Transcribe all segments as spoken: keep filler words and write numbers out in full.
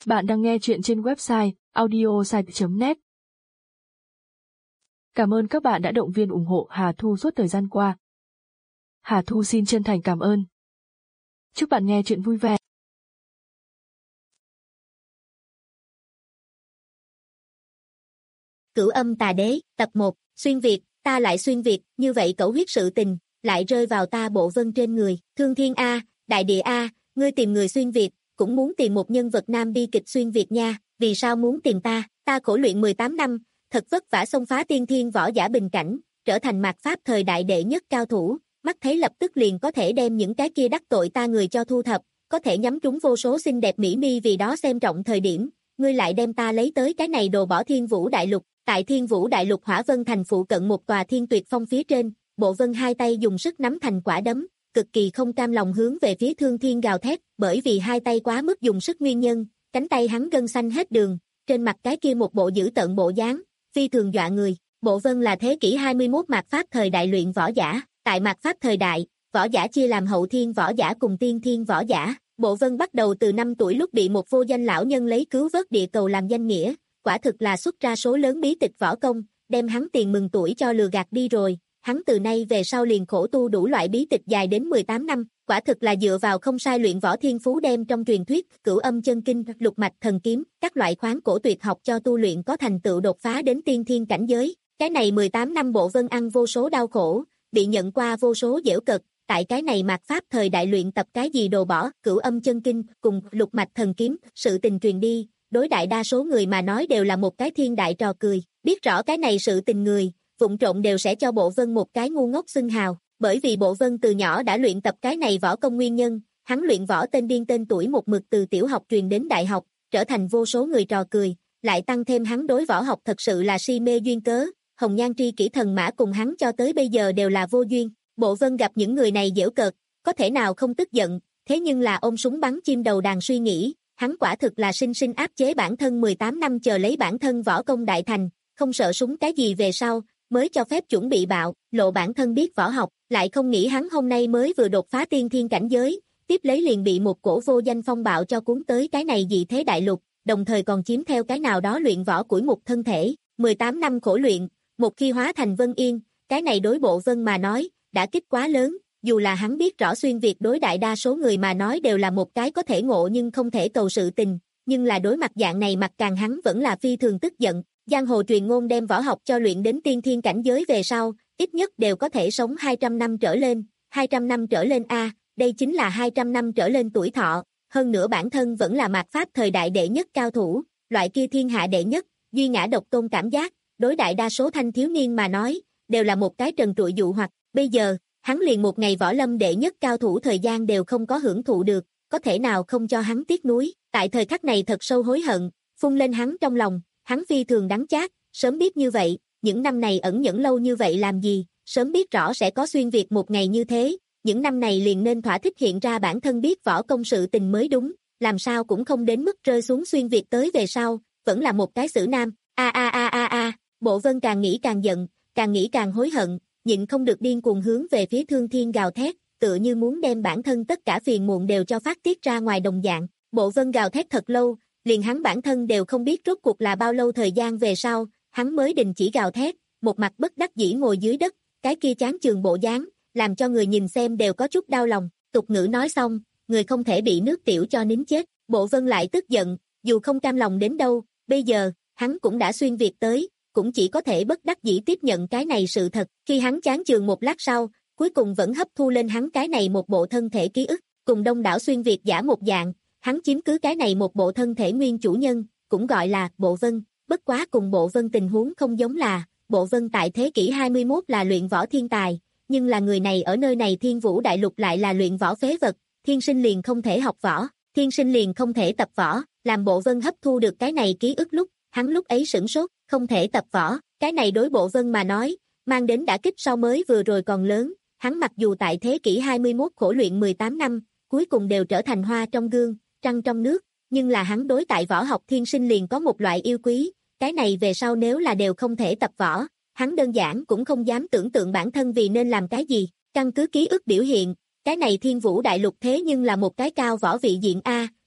Bạn đang nghe chuyện trên website audiosite chấm net. Cảm ơn các bạn đã động viên ủng hộ Hà Thu suốt thời gian qua. Hà Thu xin chân thành cảm ơn. Chúc bạn nghe chuyện vui vẻ. Cửu âm tà đế, tập một, xuyên Việt, ta lại xuyên Việt, như vậy cẩu huyết sự tình, lại rơi vào ta Bộ Vân trên người. Thương Thiên A, Đại Địa A, ngươi tìm người xuyên Việt, cũng muốn tìm một nhân vật nam bi kịch xuyên Việt nha, vì sao muốn tìm ta? Ta khổ luyện mười tám năm, thật vất vả xông phá tiên thiên võ giả bình cảnh, trở thành mạt pháp thời đại đệ nhất cao thủ, mắt thấy lập tức liền có thể đem những cái kia đắc tội ta người cho thu thập, có thể nhắm trúng vô số xinh đẹp mỹ mi vì đó xem trọng thời điểm, ngươi lại đem ta lấy tới cái này đồ bỏ Thiên Vũ Đại Lục. Tại Thiên Vũ Đại Lục Hỏa Vân Thành phụ cận một tòa thiên tuyệt phong phía trên, Bộ Vân hai tay dùng sức nắm thành quả đấm, cực kỳ không cam lòng hướng về phía Thương Thiên gào thét, bởi vì hai tay quá mức dùng sức nguyên nhân, cánh tay hắn gân xanh hết đường, trên mặt cái kia một bộ dữ tợn bộ dáng, phi thường dọa người. Bộ Vân là thế kỷ hai mươi mốt mạt pháp thời đại luyện võ giả, tại mạt pháp thời đại, võ giả chia làm hậu thiên võ giả cùng tiên thiên võ giả. Bộ Vân bắt đầu từ năm tuổi lúc bị một vô danh lão nhân lấy cứu vớt địa cầu làm danh nghĩa, quả thực là xuất ra số lớn bí tịch võ công, đem hắn tiền mừng tuổi cho lừa gạt đi rồi. Hắn từ nay về sau liền khổ tu đủ loại bí tịch dài đến mười tám năm, quả thực là dựa vào không sai luyện võ thiên phú đem trong truyền thuyết, Cửu Âm Chân Kinh, Lục Mạch Thần Kiếm, các loại khoáng cổ tuyệt học cho tu luyện có thành tựu đột phá đến tiên thiên cảnh giới. Cái này mười tám năm Bộ Vân ăn vô số đau khổ, bị nhận qua vô số giễu cợt, tại cái này mạt pháp thời đại luyện tập cái gì đồ bỏ, Cửu Âm Chân Kinh cùng Lục Mạch Thần Kiếm, sự tình truyền đi, đối đại đa số người mà nói đều là một cái thiên đại trò cười, biết rõ cái này sự tình người, vụng trộn đều sẽ cho Bộ Vân một cái ngu ngốc xưng hào, bởi vì Bộ Vân từ nhỏ đã luyện tập cái này võ công nguyên nhân, hắn luyện võ tên điên tên tuổi một mực từ tiểu học truyền đến đại học, trở thành vô số người trò cười, lại tăng thêm hắn đối võ học thật sự là si mê duyên cớ, Hồng Nhan Tri Kỷ Thần Mã cùng hắn cho tới bây giờ đều là vô duyên. Bộ Vân gặp những người này giễu cợt, có thể nào không tức giận, thế nhưng là ôm súng bắn chim đầu đàn suy nghĩ, hắn quả thực là sinh sinh áp chế bản thân mười tám năm chờ lấy bản thân võ công đại thành, không sợ súng cái gì về sau, mới cho phép chuẩn bị bạo, lộ bản thân biết võ học, lại không nghĩ hắn hôm nay mới vừa đột phá tiên thiên cảnh giới, tiếp lấy liền bị một cổ vô danh phong bạo cho cuốn tới cái này dị thế đại lục, đồng thời còn chiếm theo cái nào đó luyện võ củi mục thân thể, mười tám năm khổ luyện, một khi hóa thành Vân Yên, cái này đối Bộ Vân mà nói, đã kích quá lớn, dù là hắn biết rõ xuyên Việt đối đại đa số người mà nói đều là một cái có thể ngộ nhưng không thể cầu sự tình, nhưng là đối mặt dạng này mặt càng hắn vẫn là phi thường tức giận. Giang hồ truyền ngôn đem võ học cho luyện đến tiên thiên cảnh giới về sau, ít nhất đều có thể sống hai trăm năm trở lên, hai trăm năm trở lên a, đây chính là hai trăm năm trở lên tuổi thọ, hơn nữa bản thân vẫn là mạt pháp thời đại đệ nhất cao thủ, loại kia thiên hạ đệ nhất, duy ngã độc tôn cảm giác, đối đại đa số thanh thiếu niên mà nói, đều là một cái trần trụi dụ hoặc, bây giờ, hắn liền một ngày võ lâm đệ nhất cao thủ thời gian đều không có hưởng thụ được, có thể nào không cho hắn tiếc nuối, tại thời khắc này thật sâu hối hận, phun lên hắn trong lòng. Hắn phi thường đắng chát, sớm biết như vậy, những năm này ẩn nhẫn lâu như vậy làm gì, sớm biết rõ sẽ có xuyên Việt một ngày như thế, những năm này liền nên thỏa thích hiện ra bản thân biết võ công sự tình mới đúng, làm sao cũng không đến mức rơi xuống xuyên Việt tới về sau, vẫn là một cái xử nam, a a a a a, Bộ Vân càng nghĩ càng giận, càng nghĩ càng hối hận, nhịn không được điên cuồng hướng về phía Thương Thiên gào thét, tựa như muốn đem bản thân tất cả phiền muộn đều cho phát tiết ra ngoài đồng dạng, Bộ Vân gào thét thật lâu, liền hắn bản thân đều không biết rốt cuộc là bao lâu thời gian về sau, hắn mới đình chỉ gào thét, một mặt bất đắc dĩ ngồi dưới đất, cái kia chán chường bộ dáng, làm cho người nhìn xem đều có chút đau lòng, tục ngữ nói xong, người không thể bị nước tiểu cho nín chết, Bộ Vân lại tức giận, dù không cam lòng đến đâu, bây giờ, hắn cũng đã xuyên Việt tới, cũng chỉ có thể bất đắc dĩ tiếp nhận cái này sự thật, khi hắn chán chường một lát sau, cuối cùng vẫn hấp thu lên hắn cái này một bộ thân thể ký ức, cùng đông đảo xuyên Việt giả một dạng. Hắn chiếm cứ cái này một bộ thân thể nguyên chủ nhân, cũng gọi là Bộ Vân, bất quá cùng Bộ Vân tình huống không giống là, Bộ Vân tại thế kỷ hai mươi mốt là luyện võ thiên tài, nhưng là người này ở nơi này Thiên Vũ Đại Lục lại là luyện võ phế vật, thiên sinh liền không thể học võ, thiên sinh liền không thể tập võ, làm Bộ Vân hấp thu được cái này ký ức lúc, hắn lúc ấy sửng sốt, không thể tập võ, cái này đối Bộ Vân mà nói, mang đến đả kích so mới vừa rồi còn lớn, hắn mặc dù tại thế kỷ hai mươi mốt khổ luyện mười tám năm, cuối cùng đều trở thành hoa trong gương, trăng trong nước, nhưng là hắn đối tại võ học thiên sinh liền có một loại yêu quý, cái này về sau nếu là đều không thể tập võ, hắn đơn giản cũng không dám tưởng tượng bản thân vì nên làm cái gì, căn cứ ký ức biểu hiện, cái này Thiên Vũ Đại Lục thế nhưng là một cái cao võ vị diện A,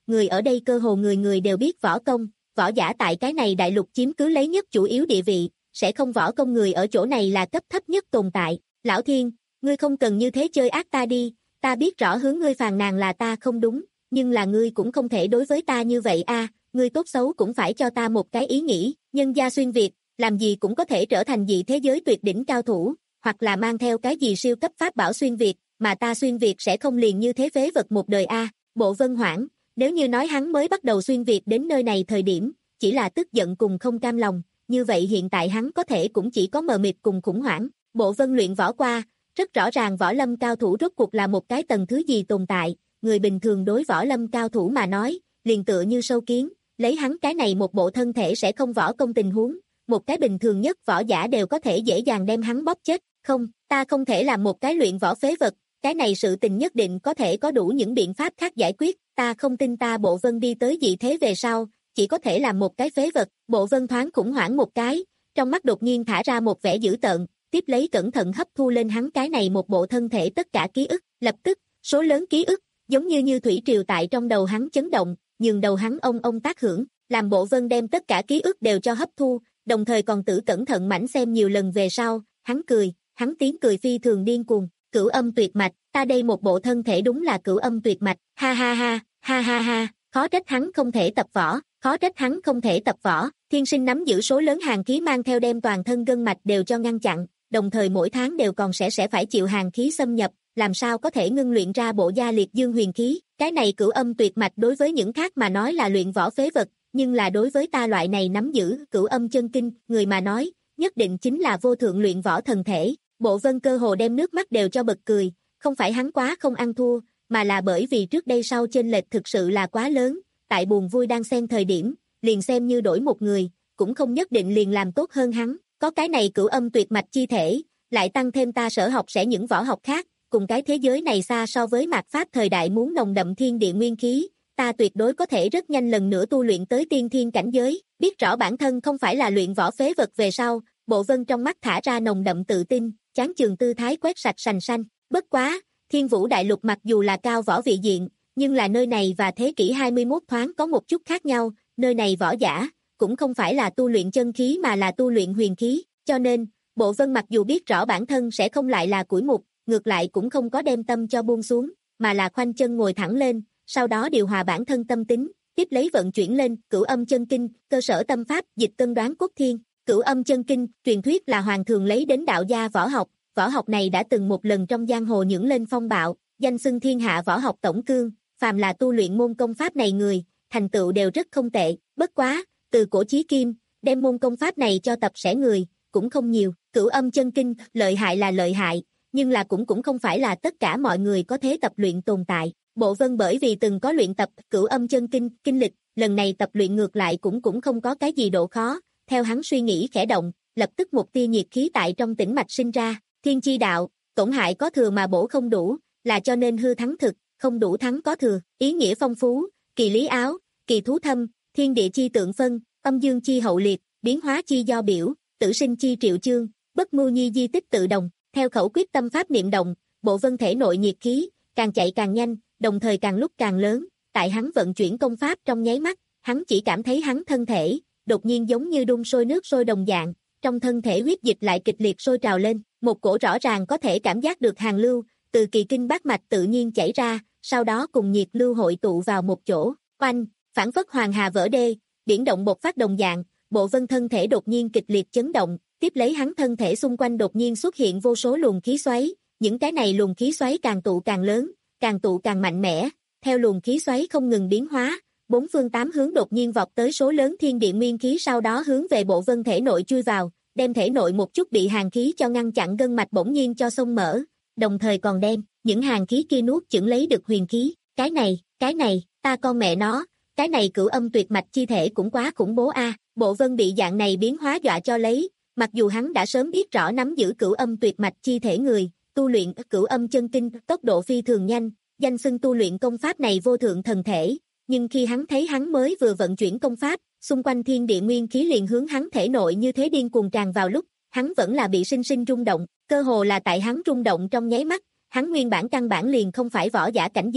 người ở đây cơ hồ người người đều biết võ công, võ giả tại cái này đại lục chiếm cứ lấy nhất chủ yếu địa vị, sẽ không võ công người ở chỗ này là cấp thấp nhất tồn tại. Lão Thiên, ngươi không cần như thế chơi ác ta đi, ta biết rõ hướng ngươi phàn nàn là ta không đúng, nhưng là ngươi cũng không thể đối với ta như vậy a, ngươi tốt xấu cũng phải cho ta một cái ý nghĩ, nhân gia xuyên Việt, làm gì cũng có thể trở thành dị thế giới tuyệt đỉnh cao thủ, hoặc là mang theo cái gì siêu cấp pháp bảo xuyên Việt, mà ta xuyên Việt sẽ không liền như thế phế vật một đời a. Bộ Vân hoảng, nếu như nói hắn mới bắt đầu xuyên Việt đến nơi này thời điểm, chỉ là tức giận cùng không cam lòng, như vậy hiện tại hắn có thể cũng chỉ có mờ mịt cùng khủng hoảng. Bộ Vân luyện võ qua, rất rõ ràng võ lâm cao thủ rốt cuộc là một cái tầng thứ gì tồn tại, người bình thường đối võ lâm cao thủ mà nói, liền tựa như sâu kiến, lấy hắn cái này một bộ thân thể sẽ không võ công tình huống, một cái bình thường nhất võ giả đều có thể dễ dàng đem hắn bóp chết, không, ta không thể làm một cái luyện võ phế vật, cái này sự tình nhất định có thể có đủ những biện pháp khác giải quyết, ta không tin ta Bộ Vân đi tới dị thế về sau, chỉ có thể làm một cái phế vật. Bộ Vân thoáng khủng hoảng một cái, trong mắt đột nhiên thả ra một vẻ dữ tợn, tiếp lấy cẩn thận hấp thu lên hắn cái này một bộ thân thể tất cả ký ức, lập tức, số lớn ký ức, giống như như thủy triều tại trong đầu hắn chấn động, nhường đầu hắn ông ông tác hưởng, làm Bộ Vân đem tất cả ký ức đều cho hấp thu, đồng thời còn tự cẩn thận mảnh xem nhiều lần về sau, hắn cười, hắn tiếng cười phi thường điên cuồng, cửu âm tuyệt mạch, ta đây một bộ thân thể đúng là cửu âm tuyệt mạch, ha ha ha, ha ha ha, khó trách hắn không thể tập võ, khó trách hắn không thể tập võ, thiên sinh nắm giữ số lớn hàn khí mang theo đem toàn thân gân mạch đều cho ngăn chặn, đồng thời mỗi tháng đều còn sẽ sẽ phải chịu hàn khí xâm nhập, làm sao có thể ngưng luyện ra bộ gia liệt dương huyền khí, cái này cửu âm tuyệt mạch đối với những khác mà nói là luyện võ phế vật, nhưng là đối với ta loại này nắm giữ cửu âm chân kinh, người mà nói, nhất định chính là vô thượng luyện võ thần thể. Bộ Vân cơ hồ đem nước mắt đều cho bật cười, không phải hắn quá không ăn thua, mà là bởi vì trước đây sau chênh lệch thực sự là quá lớn, tại buồn vui đang xen thời điểm, liền xem như đổi một người, cũng không nhất định liền làm tốt hơn hắn, có cái này cửu âm tuyệt mạch chi thể, lại tăng thêm ta sở học sẽ những võ học khác, cùng cái thế giới này xa so với mạt pháp thời đại muốn nồng đậm thiên địa nguyên khí, ta tuyệt đối có thể rất nhanh lần nữa tu luyện tới tiên thiên cảnh giới, biết rõ bản thân không phải là luyện võ phế vật về sau, Bộ Vân trong mắt thả ra nồng đậm tự tin, chán chường tư thái quét sạch sành xanh, bất quá, Thiên Vũ Đại Lục mặc dù là cao võ vị diện, nhưng là nơi này và thế kỷ hai mươi mốt thoáng có một chút khác nhau, nơi này võ giả, cũng không phải là tu luyện chân khí mà là tu luyện huyền khí, cho nên, Bộ Vân mặc dù biết rõ bản thân sẽ không lại là củi mục, ngược lại cũng không có đem tâm cho buông xuống, mà là khoanh chân ngồi thẳng lên, sau đó điều hòa bản thân tâm tính, tiếp lấy vận chuyển lên cửu âm chân kinh, cơ sở tâm pháp dịch cân đoán cốt thiên. Cửu âm chân kinh, truyền thuyết là hoàng thường lấy đến đạo gia võ học, võ học này đã từng một lần trong giang hồ nhưỡng lên phong bạo, danh xưng thiên hạ võ học tổng cương, phàm là tu luyện môn công pháp này người, thành tựu đều rất không tệ, bất quá, từ cổ chí kim, đem môn công pháp này cho tập sẽ người, cũng không nhiều, cửu âm chân kinh, lợi hại là lợi hại, nhưng là cũng cũng không phải là tất cả mọi người có thể tập luyện tồn tại. Bộ Vân bởi vì từng có luyện tập cửu âm chân kinh, kinh lịch, lần này tập luyện ngược lại cũng cũng không có cái gì độ khó. Theo hắn suy nghĩ khẽ động, lập tức một tia nhiệt khí tại trong tĩnh mạch sinh ra, thiên chi đạo, tổn hại có thừa mà bổ không đủ, là cho nên hư thắng thực, không đủ thắng có thừa, ý nghĩa phong phú, kỳ lý áo, kỳ thú thâm, thiên địa chi tượng phân, âm dương chi hậu liệt, biến hóa chi do biểu, tử sinh chi triệu chương, bất mưu nhi di tích tự đồng, theo khẩu quyết tâm pháp niệm động, Bộ Vân thể nội nhiệt khí, càng chạy càng nhanh, đồng thời càng lúc càng lớn, tại hắn vận chuyển công pháp trong nháy mắt, hắn chỉ cảm thấy hắn thân thể đột nhiên giống như đun sôi nước sôi đồng dạng, trong thân thể huyết dịch lại kịch liệt sôi trào lên, một cổ rõ ràng có thể cảm giác được hàn lưu, từ kỳ kinh bát mạch tự nhiên chảy ra, sau đó cùng nhiệt lưu hội tụ vào một chỗ, oanh, phản phất hoàng hà vỡ đê, biển động bộc phát đồng dạng, Bộ Vân thân thể đột nhiên kịch liệt chấn động, tiếp lấy hắn thân thể xung quanh đột nhiên xuất hiện vô số luồng khí xoáy, những cái này luồng khí xoáy càng tụ càng lớn, càng tụ càng mạnh mẽ, theo luồng khí xoáy không ngừng biến hóa, bốn phương tám hướng đột nhiên vọt tới số lớn thiên địa nguyên khí sau đó hướng về Bộ Vân thể nội chui vào, đem thể nội một chút bị hàn khí cho ngăn chặn gân mạch bỗng nhiên cho xông mở, đồng thời còn đem những hàn khí kia nuốt chửng lấy được huyền khí, cái này, cái này, ta con mẹ nó, cái này cửu âm tuyệt mạch chi thể cũng quá khủng bố a. Bộ Vân bị dạng này biến hóa dọa cho lấy, mặc dù hắn đã sớm biết rõ nắm giữ cửu âm tuyệt mạch chi thể người, tu luyện cửu âm chân kinh tốc độ phi thường nhanh, danh xưng tu luyện công pháp này vô thượng thần thể. Nhưng khi hắn thấy hắn mới vừa vận chuyển công pháp, xung quanh thiên địa nguyên khí liền hướng hắn thể nội như thế điên cuồng tràn vào lúc, hắn vẫn là bị sinh sinh rung động, cơ hồ là tại hắn rung động trong nháy mắt, hắn nguyên bản căn bản liền không phải võ giả cảnh giới,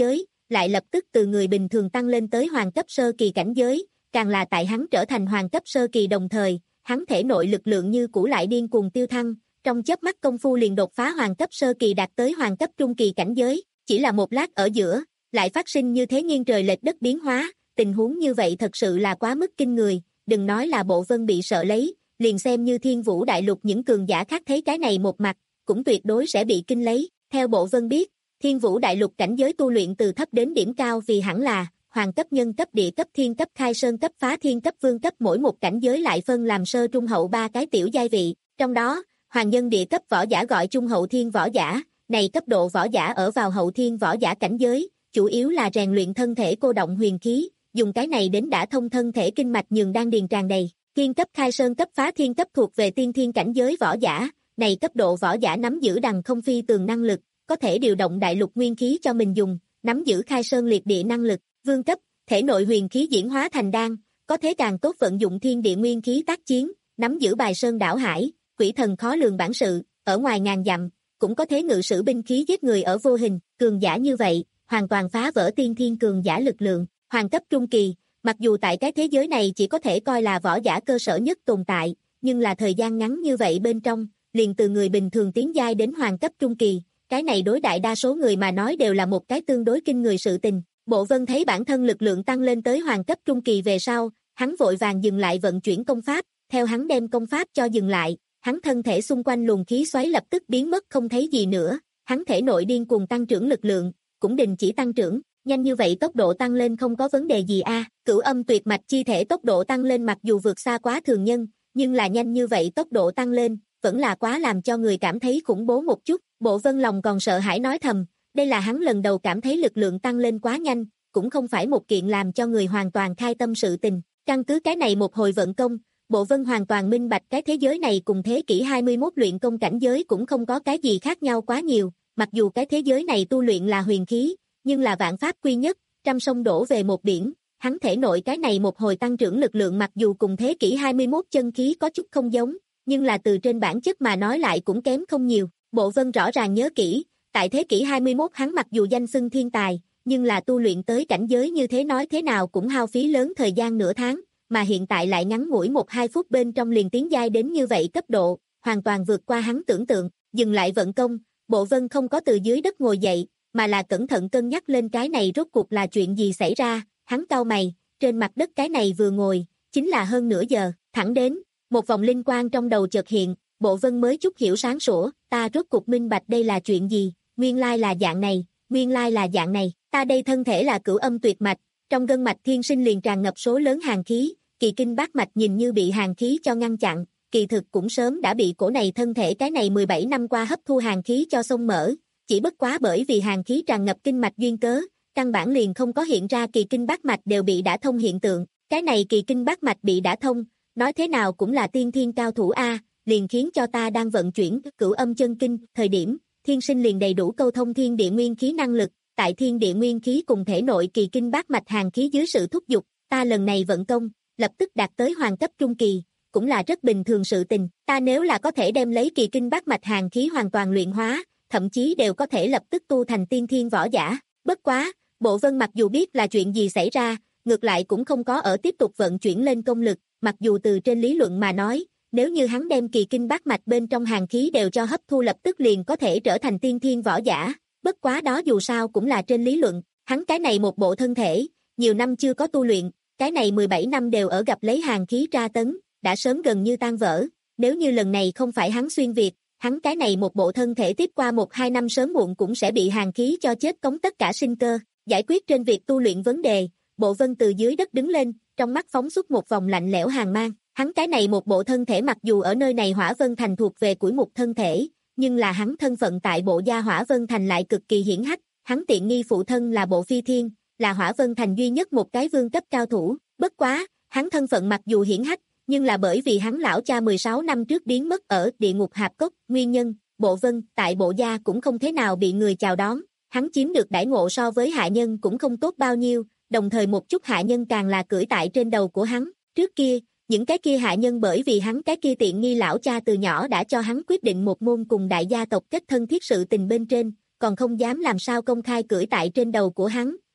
lại lập tức từ người bình thường tăng lên tới hoàng cấp sơ kỳ cảnh giới, càng là tại hắn trở thành hoàng cấp sơ kỳ đồng thời, hắn thể nội lực lượng như cũ lại điên cuồng tiêu thăng, trong chớp mắt công phu liền đột phá hoàng cấp sơ kỳ đạt tới hoàng cấp trung kỳ cảnh giới, chỉ là một lát ở giữa, lại phát sinh như thế nghiêng trời lệch đất biến hóa, tình huống như vậy thật sự là quá mức kinh người, đừng nói là Bộ Vân bị sợ lấy, liền xem như Thiên Vũ Đại Lục những cường giả khác thấy cái này một mặt, cũng tuyệt đối sẽ bị kinh lấy, theo Bộ Vân biết, Thiên Vũ Đại Lục cảnh giới tu luyện từ thấp đến điểm cao vì hẳn là hoàng cấp, nhân cấp, địa cấp, thiên cấp, khai sơn cấp, phá thiên cấp, vương cấp, mỗi một cảnh giới lại phân làm sơ trung hậu ba cái tiểu giai vị, trong đó, hoàng nhân địa cấp võ giả gọi trung hậu thiên võ giả, này cấp độ võ giả ở vào hậu thiên võ giả cảnh giới, chủ yếu là rèn luyện thân thể cô động huyền khí, dùng cái này đến đả thông thân thể kinh mạch nhường đan điền tràn đầy. Thiên cấp, khai sơn cấp, phá thiên cấp thuộc về tiên thiên cảnh giới võ giả, này cấp độ võ giả nắm giữ đằng không phi tường năng lực, có thể điều động đại lục nguyên khí cho mình dùng, nắm giữ khai sơn liệt địa năng lực. Vương cấp, thể nội huyền khí diễn hóa thành đan, có thế càng tốt vận dụng thiên địa nguyên khí tác chiến, nắm giữ bài sơn đảo hải, quỷ thần khó lường bản sự, ở ngoài ngàn dặm, cũng có thế ngự sử binh khí giết người ở vô hình, cường giả như vậy, hoàn toàn phá vỡ tiên thiên cường giả lực lượng. Hoàng cấp trung kỳ, mặc dù tại cái thế giới này chỉ có thể coi là võ giả cơ sở nhất tồn tại, nhưng là thời gian ngắn như vậy bên trong, liền từ người bình thường tiến giai đến hoàng cấp trung kỳ, cái này đối đại đa số người mà nói đều là một cái tương đối kinh người sự tình. Bộ Vân thấy bản thân lực lượng tăng lên tới hoàng cấp trung kỳ về sau, hắn vội vàng dừng lại vận chuyển công pháp, theo hắn đem công pháp cho dừng lại, hắn thân thể xung quanh luồng khí xoáy lập tức biến mất không thấy gì nữa, hắn thể nội điên cuồng tăng trưởng lực lượng, cũng đình chỉ tăng trưởng, nhanh như vậy tốc độ tăng lên không có vấn đề gì a. À. Cửu âm tuyệt mạch chi thể tốc độ tăng lên mặc dù vượt xa quá thường nhân, nhưng là nhanh như vậy tốc độ tăng lên, vẫn là quá làm cho người cảm thấy khủng bố một chút. Bộ Vân lòng còn sợ hãi nói thầm, đây là hắn lần đầu cảm thấy lực lượng tăng lên quá nhanh, cũng không phải một kiện làm cho người hoàn toàn khai tâm sự tình. Căn cứ cái này một hồi vận công, Bộ Vân hoàn toàn minh bạch cái thế giới này cùng thế kỷ hai mươi mốt luyện công cảnh giới cũng không có cái gì khác nhau quá nhiều, mặc dù cái thế giới này tu luyện là huyền khí, nhưng là vạn pháp quy nhất, trăm sông đổ về một biển, hắn thể nội cái này một hồi tăng trưởng lực lượng mặc dù cùng thế kỷ hai mươi mốt chân khí có chút không giống, nhưng là từ trên bản chất mà nói lại cũng kém không nhiều. Bộ Vân rõ ràng nhớ kỹ, tại thế kỷ hai mươi mốt hắn mặc dù danh xưng thiên tài, nhưng là tu luyện tới cảnh giới như thế nói thế nào cũng hao phí lớn thời gian nửa tháng, mà hiện tại lại ngắn ngủi một hai phút bên trong liền tiến giai đến như vậy cấp độ, hoàn toàn vượt qua hắn tưởng tượng. Dừng lại vận công, Bộ Vân không có từ dưới đất ngồi dậy, mà là cẩn thận cân nhắc lên cái này rốt cuộc là chuyện gì xảy ra, hắn cau mày, trên mặt đất cái này vừa ngồi, chính là hơn nửa giờ, thẳng đến, một vòng linh quang trong đầu chợt hiện, Bộ Vân mới chút hiểu sáng sủa, ta rốt cuộc minh bạch đây là chuyện gì, nguyên lai là dạng này, nguyên lai là dạng này, ta đây thân thể là cửu âm tuyệt mạch, trong gân mạch thiên sinh liền tràn ngập số lớn hàn khí, kỳ kinh bát mạch nhìn như bị hàn khí cho ngăn chặn, kỳ thực cũng sớm đã bị cổ này thân thể cái này mười bảy năm qua hấp thu hàn khí cho xông mở, chỉ bất quá bởi vì hàn khí tràn ngập kinh mạch duyên cớ, căn bản liền không có hiện ra kỳ kinh bát mạch đều bị đả thông hiện tượng, cái này kỳ kinh bát mạch bị đả thông, nói thế nào cũng là tiên thiên cao thủ a, liền khiến cho ta đang vận chuyển cửu âm chân kinh, thời điểm, thiên sinh liền đầy đủ câu thông thiên địa nguyên khí năng lực, tại thiên địa nguyên khí cùng thể nội kỳ kinh bát mạch hàn khí dưới sự thúc giục, ta lần này vận công, lập tức đạt tới hoàng cấp trung kỳ, cũng là rất bình thường sự tình, ta nếu là có thể đem lấy kỳ kinh bát mạch hàn khí hoàn toàn luyện hóa, thậm chí đều có thể lập tức tu thành tiên thiên võ giả, bất quá, Bộ Vân mặc dù biết là chuyện gì xảy ra, ngược lại cũng không có ở tiếp tục vận chuyển lên công lực, mặc dù từ trên lý luận mà nói, nếu như hắn đem kỳ kinh bát mạch bên trong hàn khí đều cho hấp thu lập tức liền có thể trở thành tiên thiên võ giả, bất quá đó dù sao cũng là trên lý luận, hắn cái này một bộ thân thể, nhiều năm chưa có tu luyện, cái này mười bảy năm đều ở gặp lấy hàn khí tra tấn, đã sớm gần như tan vỡ, nếu như lần này không phải hắn xuyên việt, hắn cái này một bộ thân thể tiếp qua một hai năm sớm muộn cũng sẽ bị hàn khí cho chết cống tất cả sinh cơ, giải quyết trên việc tu luyện vấn đề, Bộ Vân từ dưới đất đứng lên, trong mắt phóng xuất một vòng lạnh lẽo hàn mang, hắn cái này một bộ thân thể mặc dù ở nơi này Hỏa Vân Thành thuộc về củi mục thân thể, nhưng là hắn thân phận tại bộ gia Hỏa Vân Thành lại cực kỳ hiển hách, hắn tiện nghi phụ thân là Bộ Phi Thiên, là Hỏa Vân Thành duy nhất một cái vương cấp cao thủ, bất quá, hắn thân phận mặc dù hiển hách, nhưng là bởi vì hắn lão cha mười sáu năm trước biến mất ở địa ngục hạp cốc, nguyên nhân, Bộ Vân tại bộ gia cũng không thế nào bị người chào đón, hắn chiếm được đãi ngộ so với hạ nhân cũng không tốt bao nhiêu, đồng thời một chút hạ nhân càng là cưỡi tại trên đầu của hắn, trước kia, những cái kia hạ nhân bởi vì hắn cái kia tiện nghi lão cha từ nhỏ đã cho hắn quyết định một môn cùng đại gia tộc kết thân thiết sự tình bên trên, còn không dám làm sao công khai cưỡi tại trên đầu của hắn,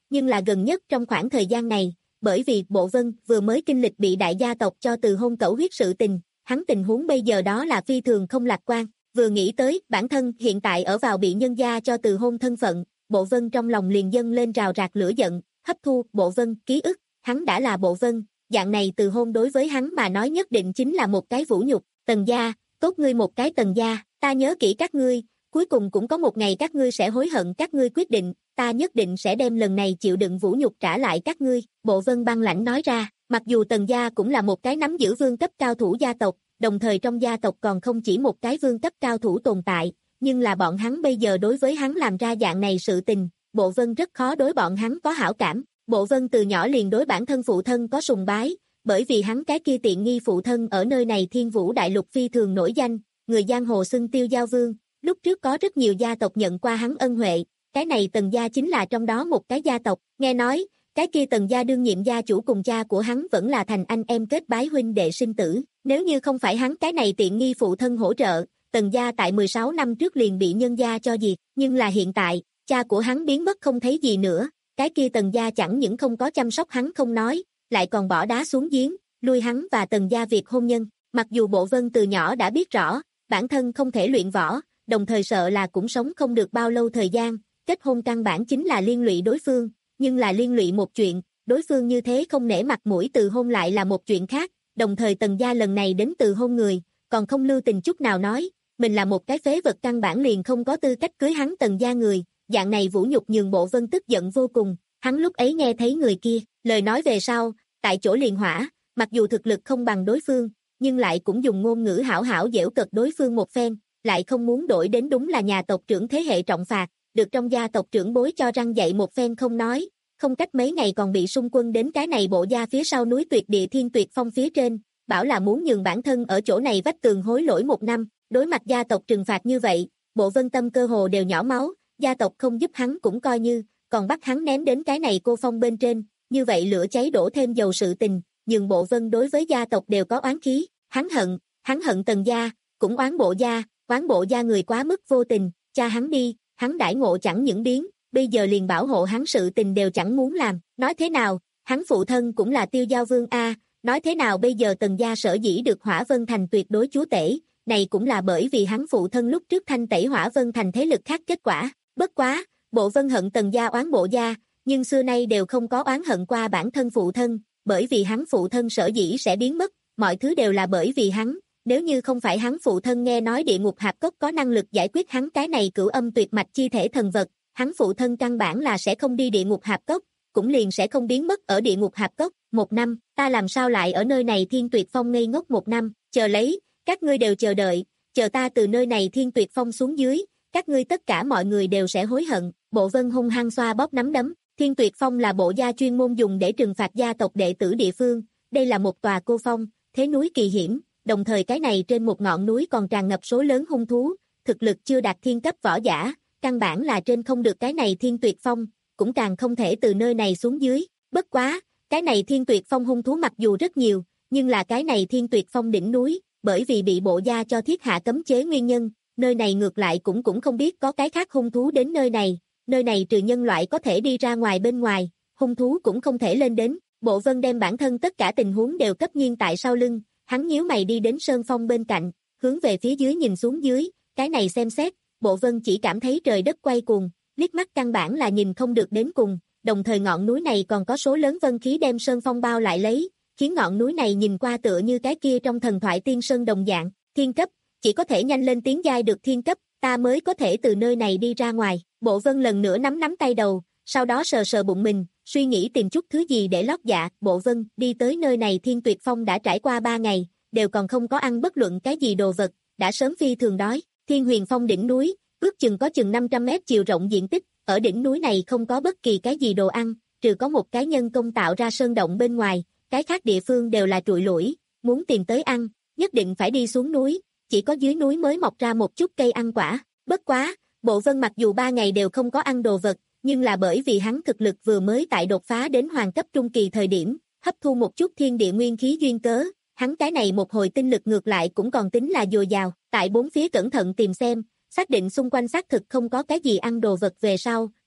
nhưng là gần nhất trong khoảng thời gian này, bởi vì Bộ Vân vừa mới kinh lịch bị đại gia tộc cho từ hôn cẩu huyết sự tình, hắn tình huống bây giờ đó là phi thường không lạc quan, vừa nghĩ tới bản thân hiện tại ở vào bị nhân gia cho từ hôn thân phận, Bộ Vân trong lòng liền dâng lên rào rạt lửa giận, hấp thu Bộ Vân ký ức, hắn đã là Bộ Vân, dạng này từ hôn đối với hắn mà nói nhất định chính là một cái vũ nhục, Tần gia, tốt ngươi một cái Tần gia, ta nhớ kỹ các ngươi, cuối cùng cũng có một ngày các ngươi sẽ hối hận các ngươi quyết định, ta nhất định sẽ đem lần này chịu đựng vũ nhục trả lại các ngươi, Bộ Vân băng lãnh nói ra, mặc dù Tần gia cũng là một cái nắm giữ vương cấp cao thủ gia tộc, đồng thời trong gia tộc còn không chỉ một cái vương cấp cao thủ tồn tại, nhưng là bọn hắn bây giờ đối với hắn làm ra dạng này sự tình, Bộ Vân rất khó đối bọn hắn có hảo cảm, Bộ Vân từ nhỏ liền đối bản thân phụ thân có sùng bái, bởi vì hắn cái kia tiện nghi phụ thân ở nơi này Thiên Vũ Đại Lục phi thường nổi danh, người giang hồ xưng Tiêu Giao Vương, lúc trước có rất nhiều gia tộc nhận qua hắn ân huệ, cái này Tần gia chính là trong đó một cái gia tộc, nghe nói, cái kia Tần gia đương nhiệm gia chủ cùng cha của hắn vẫn là thành anh em kết bái huynh đệ sinh tử, nếu như không phải hắn cái này tiện nghi phụ thân hỗ trợ, Tần gia tại mười sáu năm trước liền bị nhân gia cho diệt, nhưng là hiện tại, cha của hắn biến mất không thấy gì nữa, cái kia Tần gia chẳng những không có chăm sóc hắn không nói, lại còn bỏ đá xuống giếng, lui hắn và Tần gia việc hôn nhân, mặc dù Bộ Vân từ nhỏ đã biết rõ, bản thân không thể luyện võ, đồng thời sợ là cũng sống không được bao lâu thời gian, kết hôn căn bản chính là liên lụy đối phương, nhưng là liên lụy một chuyện, đối phương như thế không nể mặt mũi từ hôn lại là một chuyện khác, đồng thời Tần gia lần này đến từ hôn người, còn không lưu tình chút nào nói, mình là một cái phế vật căn bản liền không có tư cách cưới hắn Tần gia người, dạng này vũ nhục nhường Bộ Vân tức giận vô cùng, hắn lúc ấy nghe thấy người kia, lời nói về sau, tại chỗ liền hỏa, mặc dù thực lực không bằng đối phương, nhưng lại cũng dùng ngôn ngữ hảo hảo giễu cợt đối phương một phen, lại không muốn đổi đến đúng là nhà tộc trưởng thế hệ trọng phạt, được trong gia tộc trưởng bối cho răng dạy một phen không nói, không cách mấy ngày còn bị xung quân đến cái này bộ gia phía sau núi Tuyệt Địa Thiên Tuyệt Phong phía trên, bảo là muốn nhường bản thân ở chỗ này vách tường hối lỗi một năm, đối mặt gia tộc trừng phạt như vậy, Bộ Vân tâm cơ hồ đều nhỏ máu, gia tộc không giúp hắn cũng coi như, còn bắt hắn ném đến cái này cô phong bên trên, như vậy lửa cháy đổ thêm dầu sự tình, nhưng Bộ Vân đối với gia tộc đều có oán khí, hắn hận, hắn hận Tần gia, cũng oán Bộ gia, oán Bộ gia người quá mức vô tình, cha hắn đi, hắn đãi ngộ chẳng những biến, bây giờ liền bảo hộ hắn sự tình đều chẳng muốn làm, nói thế nào, hắn phụ thân cũng là Tiêu Giao Vương a, nói thế nào bây giờ Tần gia sở dĩ được Hỏa Vân Thành tuyệt đối chúa tể, này cũng là bởi vì hắn phụ thân lúc trước thanh tẩy Hỏa Vân Thành thế lực khác kết quả, bất quá, Bộ Vân hận Tần gia oán Bộ gia, nhưng xưa nay đều không có oán hận qua bản thân phụ thân, bởi vì hắn phụ thân sở dĩ sẽ biến mất, mọi thứ đều là bởi vì hắn, nếu như không phải hắn phụ thân nghe nói địa ngục hạp cốc có năng lực giải quyết hắn cái này cửu âm tuyệt mạch chi thể thần vật, hắn phụ thân căn bản là sẽ không đi địa ngục hạp cốc, cũng liền sẽ không biến mất ở địa ngục hạp cốc, một năm, ta làm sao lại ở nơi này Thiên Tuyệt Phong ngây ngốc một năm, chờ lấy, các ngươi đều chờ đợi, chờ ta từ nơi này Thiên Tuyệt Phong xuống dưới, các ngươi tất cả mọi người đều sẽ hối hận, Bộ Vân hung hăng xoa bóp nắm đấm, Thiên Tuyệt Phong là bộ gia chuyên môn dùng để trừng phạt gia tộc đệ tử địa phương, đây là một tòa cô phong, thế núi kỳ hiểm, đồng thời cái này trên một ngọn núi còn tràn ngập số lớn hung thú, thực lực chưa đạt thiên cấp võ giả, căn bản là trên không được cái này Thiên Tuyệt Phong, cũng càng không thể từ nơi này xuống dưới, bất quá, cái này Thiên Tuyệt Phong hung thú mặc dù rất nhiều, nhưng là cái này Thiên Tuyệt Phong đỉnh núi, bởi vì bị bộ gia cho thiết hạ cấm chế nguyên nhân, nơi này ngược lại cũng cũng không biết có cái khác hung thú đến nơi này, nơi này trừ nhân loại có thể đi ra ngoài bên ngoài, hung thú cũng không thể lên đến, Bộ Vân đem bản thân tất cả tình huống đều cấp nhiên tại sau lưng, hắn nhíu mày đi đến sơn phong bên cạnh, hướng về phía dưới nhìn xuống dưới, cái này xem xét, Bộ Vân chỉ cảm thấy trời đất quay cuồng, liếc mắt căn bản là nhìn không được đến cùng, đồng thời ngọn núi này còn có số lớn vân khí đem sơn phong bao lại lấy, khiến ngọn núi này nhìn qua tựa như cái kia trong thần thoại tiên sơn đồng dạng, thiên cấp, chỉ có thể nhanh lên tiến giai được thiên cấp, ta mới có thể từ nơi này đi ra ngoài, Bộ Vân lần nữa nắm nắm tay đầu, sau đó sờ sờ bụng mình, suy nghĩ tìm chút thứ gì để lót dạ, Bộ Vân đi tới nơi này Thiên Tuyệt Phong đã trải qua ba ngày, đều còn không có ăn bất luận cái gì đồ vật, đã sớm phi thường đói, Thiên Huyền Phong đỉnh núi, ước chừng có chừng năm trăm mét chiều rộng diện tích, ở đỉnh núi này không có bất kỳ cái gì đồ ăn, trừ có một cái nhân công tạo ra sơn động bên ngoài, cái khác địa phương đều là trụi lủi, muốn tìm tới ăn, nhất định phải đi xuống núi, chỉ có dưới núi mới mọc ra một chút cây ăn quả, bất quá, Bộ Vân mặc dù ba ngày đều không có ăn đồ vật, nhưng là bởi vì hắn thực lực vừa mới tại đột phá đến hoàng cấp trung kỳ thời điểm, hấp thu một chút thiên địa nguyên khí duyên cớ, hắn cái này một hồi tinh lực ngược lại cũng còn tính là dồi dào, tại bốn phía cẩn thận tìm xem, xác định xung quanh xác thực không có cái gì ăn đồ vật về sau,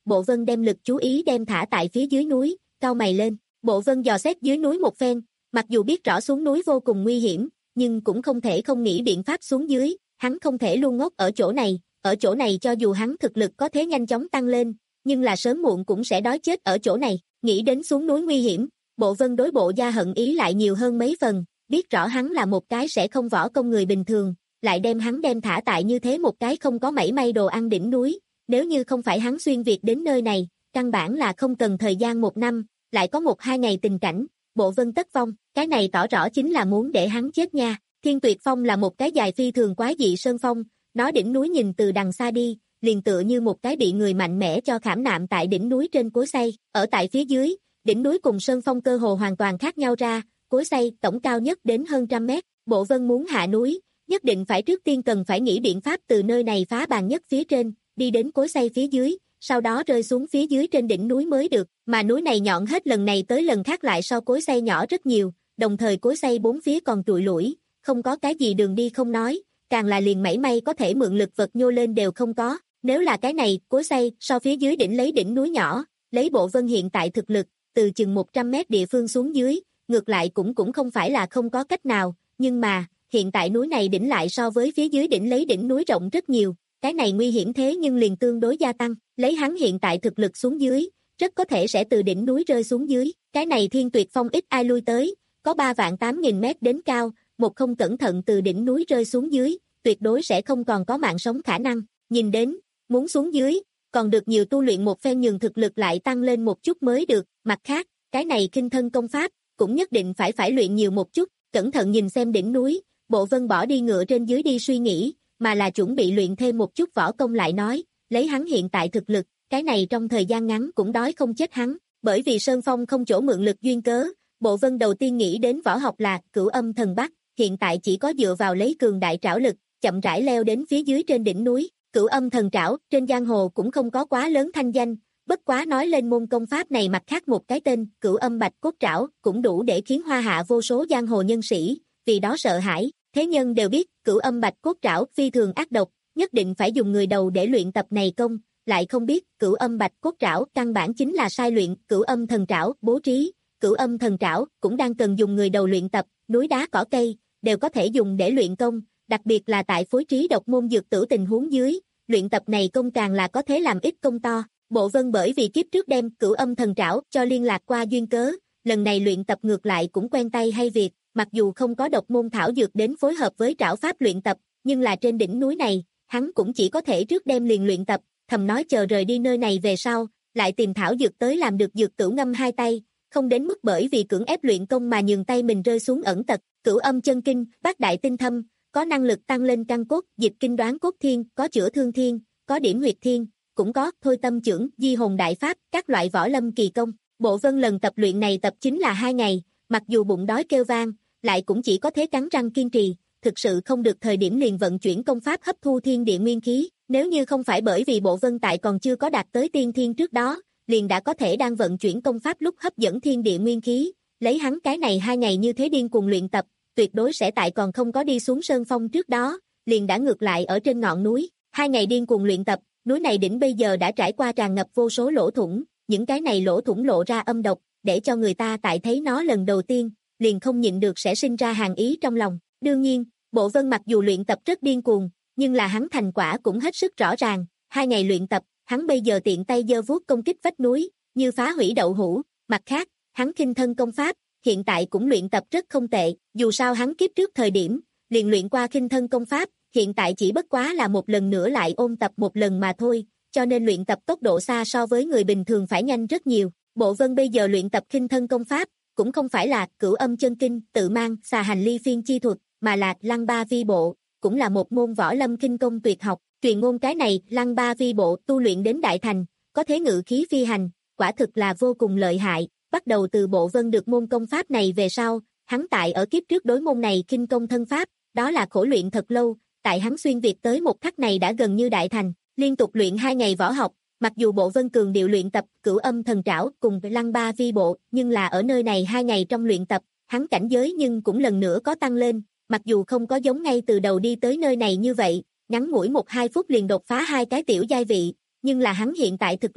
Bộ Vân đem lực chú ý đem thả tại phía dưới núi, cau mày lên. Bộ Vân dò xét dưới núi một phen, mặc dù biết rõ xuống núi vô cùng nguy hiểm, nhưng cũng không thể không nghĩ biện pháp xuống dưới, hắn không thể luôn ngốc ở chỗ này, ở chỗ này cho dù hắn thực lực có thể nhanh chóng tăng lên, nhưng là sớm muộn cũng sẽ đói chết ở chỗ này, nghĩ đến xuống núi nguy hiểm, Bộ Vân đối Bộ Gia hận ý lại nhiều hơn mấy phần, biết rõ hắn là một cái sẽ không võ công người bình thường, lại đem hắn đem thả tại như thế một cái không có mảy may đồ ăn đỉnh núi, nếu như không phải hắn xuyên việt đến nơi này, căn bản là không cần thời gian một năm, lại có một hai ngày tình cảnh, Bộ Vân tất vong, cái này tỏ rõ chính là muốn để hắn chết nha. Thiên Tuyệt Phong là một cái dài phi thường quái dị sơn phong, nó đỉnh núi nhìn từ đằng xa đi, liền tựa như một cái bị người mạnh mẽ cho khảm nạm tại đỉnh núi trên cối xay, ở tại phía dưới, đỉnh núi cùng sơn phong cơ hồ hoàn toàn khác nhau ra, cối xay tổng cao nhất đến hơn trăm mét, Bộ Vân muốn hạ núi, nhất định phải trước tiên cần phải nghĩ biện pháp từ nơi này phá bàn nhất phía trên, đi đến cối xay phía dưới, sau đó rơi xuống phía dưới trên đỉnh núi mới được, mà núi này nhọn hết lần này tới lần khác lại so cối xay nhỏ rất nhiều, đồng thời cối xay bốn phía còn trụi lủi, không có cái gì đường đi không nói, càng là liền mảy may có thể mượn lực vật nhô lên đều không có, nếu là cái này, cối xay, so phía dưới đỉnh lấy đỉnh núi nhỏ, lấy Bộ Vân hiện tại thực lực, từ chừng một trăm mét địa phương xuống dưới, ngược lại cũng cũng không phải là không có cách nào, nhưng mà, hiện tại núi này đỉnh lại so với phía dưới đỉnh lấy đỉnh núi rộng rất nhiều, cái này nguy hiểm thế nhưng liền tương đối gia tăng, lấy hắn hiện tại thực lực xuống dưới, rất có thể sẽ từ đỉnh núi rơi xuống dưới, cái này Thiên Tuyệt Phong ít ai lui tới, có ba vạn tám nghìn mét đến cao, một không cẩn thận từ đỉnh núi rơi xuống dưới, tuyệt đối sẽ không còn có mạng sống khả năng, nhìn đến, muốn xuống dưới, còn được nhiều tu luyện một phen nhường thực lực lại tăng lên một chút mới được, mặt khác, cái này kinh thân công pháp, cũng nhất định phải phải luyện nhiều một chút, cẩn thận nhìn xem đỉnh núi, Bộ Vân bỏ đi ngựa trên dưới đi suy nghĩ, mà là chuẩn bị luyện thêm một chút võ công lại nói, lấy hắn hiện tại thực lực, cái này trong thời gian ngắn cũng đói không chết hắn, bởi vì Sơn Phong không chỗ mượn lực duyên cớ, Bộ Vân đầu tiên nghĩ đến võ học là Cửu Âm Thần Bắc, hiện tại chỉ có dựa vào lấy cường đại trảo lực, chậm rãi leo đến phía dưới trên đỉnh núi, Cửu Âm Thần Trảo, trên giang hồ cũng không có quá lớn thanh danh, bất quá nói lên môn công pháp này mặt khác một cái tên, Cửu Âm Bạch Cốt Trảo, cũng đủ để khiến hoa hạ vô số giang hồ nhân sĩ, vì đó sợ hãi, thế nhân đều biết, Cửu Âm Bạch Cốt Trảo phi thường ác độc, nhất định phải dùng người đầu để luyện tập này công, lại không biết, Cửu Âm Bạch Cốt Trảo căn bản chính là sai luyện, Cửu Âm Thần Trảo, bố trí, Cửu Âm Thần Trảo cũng đang cần dùng người đầu luyện tập, núi đá cỏ cây, đều có thể dùng để luyện công, đặc biệt là tại phối trí độc môn dược tử tình huống dưới, luyện tập này công càng là có thể làm ít công to. Bộ Vân bởi vì kiếp trước đem Cửu Âm Thần Trảo cho liên lạc qua duyên cớ, lần này luyện tập ngược lại cũng quen tay hay việc, mặc dù không có độc môn thảo dược đến phối hợp với trảo pháp luyện tập, nhưng là trên đỉnh núi này, hắn cũng chỉ có thể trước đem liền luyện tập, thầm nói chờ rời đi nơi này về sau, lại tìm thảo dược tới làm được dược tửu ngâm hai tay, không đến mức bởi vì cưỡng ép luyện công mà nhường tay mình rơi xuống ẩn tật. Cửu Âm Chân Kinh, bát đại tinh thâm, có năng lực tăng lên căn cốt, dịch kinh đoán cốt thiên, có chữa thương thiên, có điểm huyệt thiên, cũng có thôi tâm chưởng, di hồn đại pháp, các loại võ lâm kỳ công. Bộ Vân lần tập luyện này tập chính là hai ngày, mặc dù bụng đói kêu vang, lại cũng chỉ có thể cắn răng kiên trì, thực sự không được thời điểm liền vận chuyển công pháp hấp thu thiên địa nguyên khí, nếu như không phải bởi vì Bộ Vân tại còn chưa có đạt tới tiên thiên trước đó, liền đã có thể đang vận chuyển công pháp lúc hấp dẫn thiên địa nguyên khí, lấy hắn cái này hai ngày như thế điên cuồng luyện tập, tuyệt đối sẽ tại còn không có đi xuống sơn phong trước đó, liền đã ngược lại ở trên ngọn núi, hai ngày điên cuồng luyện tập, núi này đỉnh bây giờ đã trải qua tràn ngập vô số lỗ thủng, những cái này lỗ thủng lộ ra âm độc, để cho người ta tại thấy nó lần đầu tiên, liền không nhịn được sẽ sinh ra hàn ý trong lòng. Đương nhiên, Bộ Vân mặc dù luyện tập rất điên cuồng, nhưng là hắn thành quả cũng hết sức rõ ràng, hai ngày luyện tập, hắn bây giờ tiện tay giơ vuốt công kích vách núi, như phá hủy đậu hũ, mặt khác, hắn khinh thân công pháp, hiện tại cũng luyện tập rất không tệ, dù sao hắn kiếp trước thời điểm, liền luyện qua khinh thân công pháp, hiện tại chỉ bất quá là một lần nữa lại ôn tập một lần mà thôi, cho nên luyện tập tốc độ xa so với người bình thường phải nhanh rất nhiều. Bộ Vân bây giờ luyện tập khinh thân công pháp, cũng không phải là Cửu Âm Chân Kinh, tự mang, xà hành ly phiên chi thuật, mà là Lăng Ba Vi Bộ, cũng là một môn võ lâm kinh công tuyệt học, truyền ngôn cái này, Lăng Ba Vi Bộ tu luyện đến đại thành, có thế ngự khí phi hành, quả thực là vô cùng lợi hại, bắt đầu từ Bộ Vân được môn công pháp này về sau, hắn tại ở kiếp trước đối môn này kinh công thân pháp, đó là khổ luyện thật lâu, tại hắn xuyên việt tới một khắc này đã gần như đại thành, liên tục luyện hai ngày võ học, mặc dù Bộ Vân cường điệu luyện tập Cửu Âm Thần Trảo cùng Lăng Ba Vi Bộ, nhưng là ở nơi này hai ngày trong luyện tập, hắn cảnh giới nhưng cũng lần nữa có tăng lên, mặc dù không có giống ngay từ đầu đi tới nơi này như vậy, ngắn ngủi một hai phút liền đột phá hai cái tiểu giai vị, nhưng là hắn hiện tại thực lực,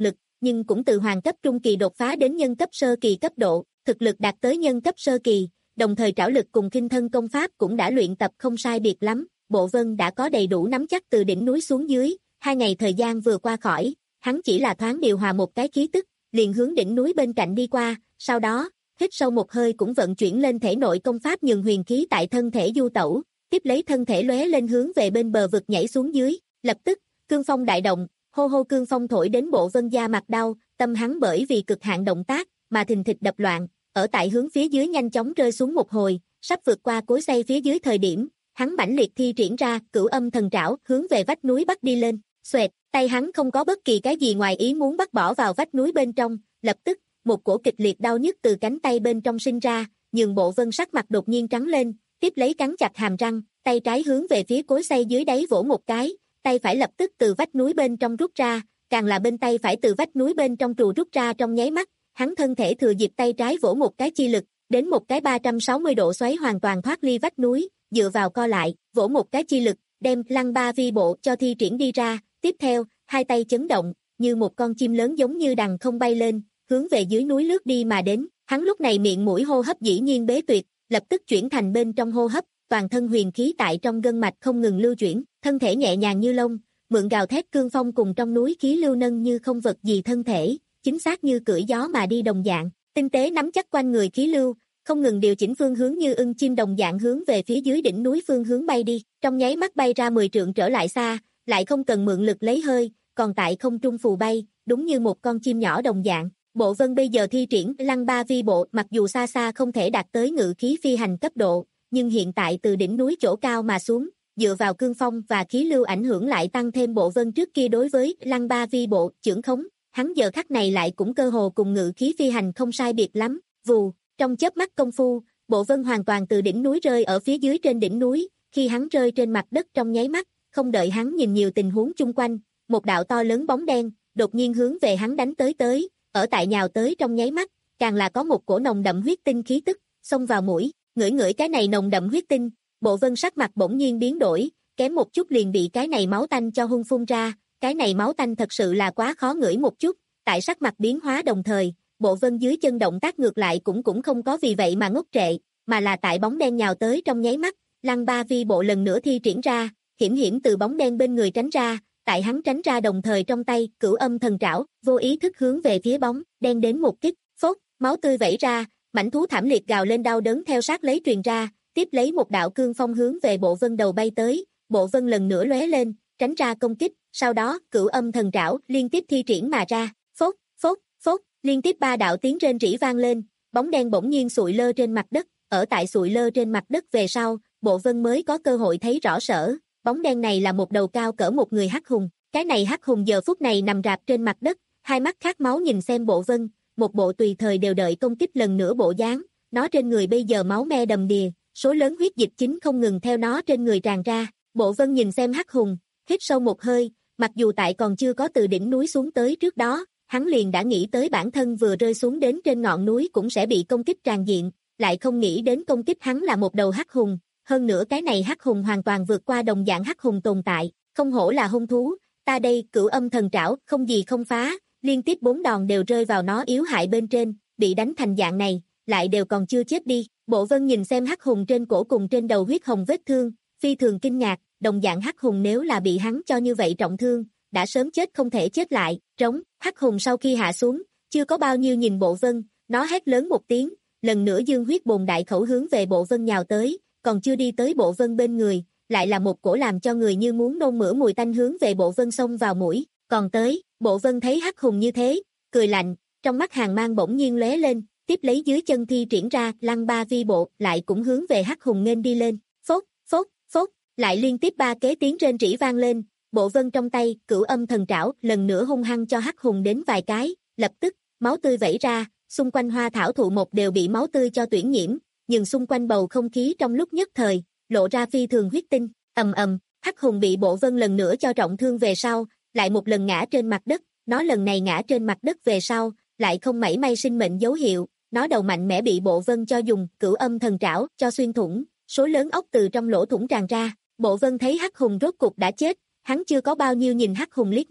nhưng cũng từ hoàng cấp trung kỳ đột phá đến nhân cấp sơ kỳ cấp độ, thực lực đạt tới nhân cấp sơ kỳ, đồng thời trảo lực cùng khinh thân công pháp cũng đã luyện tập không sai biệt lắm, Bộ Vân đã có đầy đủ nắm chắc từ đỉnh núi xuống dưới, hai ngày thời gian vừa qua khỏi, hắn chỉ là thoáng điều hòa một cái khí tức, liền hướng đỉnh núi bên cạnh đi qua, sau đó, hít sâu một hơi cũng vận chuyển lên thể nội công pháp nhường huyền khí tại thân thể du tẩu, tiếp lấy thân thể lóe lên hướng về bên bờ vực nhảy xuống dưới, lập tức, cương phong đại động, hô hô cương phong thổi đến Bộ Vân da mặt đau, tâm hắn bởi vì cực hạn động tác mà thình thịch đập loạn, ở tại hướng phía dưới nhanh chóng rơi xuống một hồi, sắp vượt qua cối xay phía dưới thời điểm, hắn mãnh liệt thi triển ra Cửu Âm Thần Trảo hướng về vách núi bắt đi lên, xoẹt, tay hắn không có bất kỳ cái gì ngoài ý muốn bắt bỏ vào vách núi bên trong, lập tức, một cổ kịch liệt đau nhức từ cánh tay bên trong sinh ra, nhường Bộ Vân sắc mặt đột nhiên trắng lên, tiếp lấy cắn chặt hàm răng, tay trái hướng về phía cối xay dưới đáy vỗ một cái, tay phải lập tức từ vách núi bên trong rút ra, càng là bên tay phải từ vách núi bên trong trù rút ra trong nháy mắt, hắn thân thể thừa dịp tay trái vỗ một cái chi lực, đến một cái ba trăm sáu mươi độ xoáy hoàn toàn thoát ly vách núi, dựa vào co lại, vỗ một cái chi lực, đem Lăng Ba Vi Bộ cho thi triển đi ra, tiếp theo, hai tay chấn động, như một con chim lớn giống như đằng không bay lên, hướng về dưới núi lướt đi mà đến, hắn lúc này miệng mũi hô hấp dĩ nhiên bế tuyệt, lập tức chuyển thành bên trong hô hấp, toàn thân huyền khí tại trong gân mạch không ngừng lưu chuyển, thân thể nhẹ nhàng như lông, mượn gào thét cương phong cùng trong núi khí lưu nâng như không vật gì thân thể, chính xác như cưỡi gió mà đi đồng dạng, tinh tế nắm chắc quanh người khí lưu, không ngừng điều chỉnh phương hướng như ưng chim đồng dạng hướng về phía dưới đỉnh núi phương hướng bay đi, trong nháy mắt bay ra mười trượng trở lại xa, lại không cần mượn lực lấy hơi, còn tại không trung phù bay, đúng như một con chim nhỏ đồng dạng. Bộ Vân bây giờ thi triển Lăng Ba Vi Bộ, mặc dù xa xa không thể đạt tới ngự khí phi hành cấp độ, nhưng hiện tại từ đỉnh núi chỗ cao mà xuống, dựa vào cương phong và khí lưu ảnh hưởng lại tăng thêm Bộ Vân trước kia đối với Lăng Ba Vi Bộ chưởng khống, hắn giờ khắc này lại cũng cơ hồ cùng ngự khí phi hành không sai biệt lắm, vù, trong chớp mắt công phu, Bộ Vân hoàn toàn từ đỉnh núi rơi ở phía dưới trên đỉnh núi, khi hắn rơi trên mặt đất trong nháy mắt, không đợi hắn nhìn nhiều tình huống chung quanh, một đạo to lớn bóng đen, đột nhiên hướng về hắn đánh tới tới, ở tại nhào tới trong nháy mắt, càng là có một cổ nồng đậm huyết tinh khí tức, xông vào mũi, ngửi ngửi cái này nồng đậm huyết tinh, Bộ Vân sắc mặt bỗng nhiên biến đổi, kém một chút liền bị cái này máu tanh cho hung phun ra, cái này máu tanh thật sự là quá khó ngửi một chút, tại sắc mặt biến hóa đồng thời, Bộ Vân dưới chân động tác ngược lại cũng cũng không có vì vậy mà ngốc trệ, mà là tại bóng đen nhào tới trong nháy mắt, Lăng Ba Vi Bộ lần nữa thi triển ra, hiểm hiểm từ bóng đen bên người tránh ra, tại hắn tránh ra đồng thời trong tay, Cửu Âm Thần Trảo, vô ý thức hướng về phía bóng đen đến một kích, phốt, máu tươi vẩy ra, mãnh thú thảm liệt gào lên đau đớn theo sát lấy truyền ra, tiếp lấy một đạo cương phong hướng về Bộ Vân đầu bay tới, Bộ Vân lần nữa lóe lên, tránh ra công kích, sau đó, Cửu Âm Thần Trảo liên tiếp thi triển mà ra, phốt, phốt, phốt, liên tiếp ba đạo tiếng rên rỉ vang lên, bóng đen bỗng nhiên sụi lơ trên mặt đất, ở tại sụi lơ trên mặt đất về sau, Bộ Vân mới có cơ hội thấy rõ sở, bóng đen này là một đầu cao cỡ một người hắc hùng, cái này hắc hùng giờ phút này nằm rạp trên mặt đất, hai mắt khát máu nhìn xem Bộ Vân, một bộ tùy thời đều đợi công kích lần nữa bộ dáng, nó trên người bây giờ máu me đầm đìa, số lớn huyết dịch chính không ngừng theo nó trên người tràn ra, Bộ Vân nhìn xem hắc hùng, hít sâu một hơi, mặc dù tại còn chưa có từ đỉnh núi xuống tới trước đó, hắn liền đã nghĩ tới bản thân vừa rơi xuống đến trên ngọn núi cũng sẽ bị công kích tràn diện, lại không nghĩ đến công kích hắn là một đầu hắc hùng, hơn nữa cái này hắc hùng hoàn toàn vượt qua đồng dạng hắc hùng tồn tại, không hổ là hung thú, ta đây Cửu Âm Thần Trảo không gì không phá, liên tiếp bốn đòn đều rơi vào nó yếu hại bên trên, bị đánh thành dạng này, lại đều còn chưa chết đi. Bộ Vân nhìn xem hắc hùng trên cổ cùng trên đầu huyết hồng vết thương, phi thường kinh ngạc, đồng dạng hắc hùng nếu là bị hắn cho như vậy trọng thương, đã sớm chết không thể chết lại, trống, hắc hùng sau khi hạ xuống, chưa có bao nhiêu nhìn Bộ Vân, nó hét lớn một tiếng, lần nữa dương huyết bồn đại khẩu hướng về Bộ Vân nhào tới, còn chưa đi tới Bộ Vân bên người, lại là một cổ làm cho người như muốn nôn mửa mùi tanh hướng về Bộ Vân xông vào mũi, còn tới, Bộ Vân thấy hắc hùng như thế, cười lạnh, trong mắt hàn mang bỗng nhiên lóe lên, tiếp lấy dưới chân thi triển ra Lăng Ba Vi Bộ, lại cũng hướng về hắc hùng nghênh đi lên, phốt, phốt, phốt, lại liên tiếp ba kế tiếng rên rỉ vang lên, Bộ Vân trong tay, Cửu Âm Thần Trảo, lần nữa hung hăng cho hắc hùng đến vài cái, lập tức, máu tươi vẩy ra, xung quanh hoa thảo thụ một đều bị máu tươi cho tuyển nhiễm, nhưng xung quanh bầu không khí trong lúc nhất thời, lộ ra phi thường huyết tinh, ầm ầm, hắc hùng bị Bộ Vân lần nữa cho trọng thương về sau, lại một lần ngã trên mặt đất, nó lần này ngã trên mặt đất về sau, lại không mảy may sinh mệnh dấu hiệu, nó đầu mạnh mẽ bị Bộ Vân cho dùng Cửu Âm Thần Trảo cho xuyên thủng, số lớn ốc từ trong lỗ thủng tràn ra, Bộ Vân thấy hắc hùng rốt cục đã chết, hắn chưa có bao nhiêu nhìn hắc hùng liếc mắt,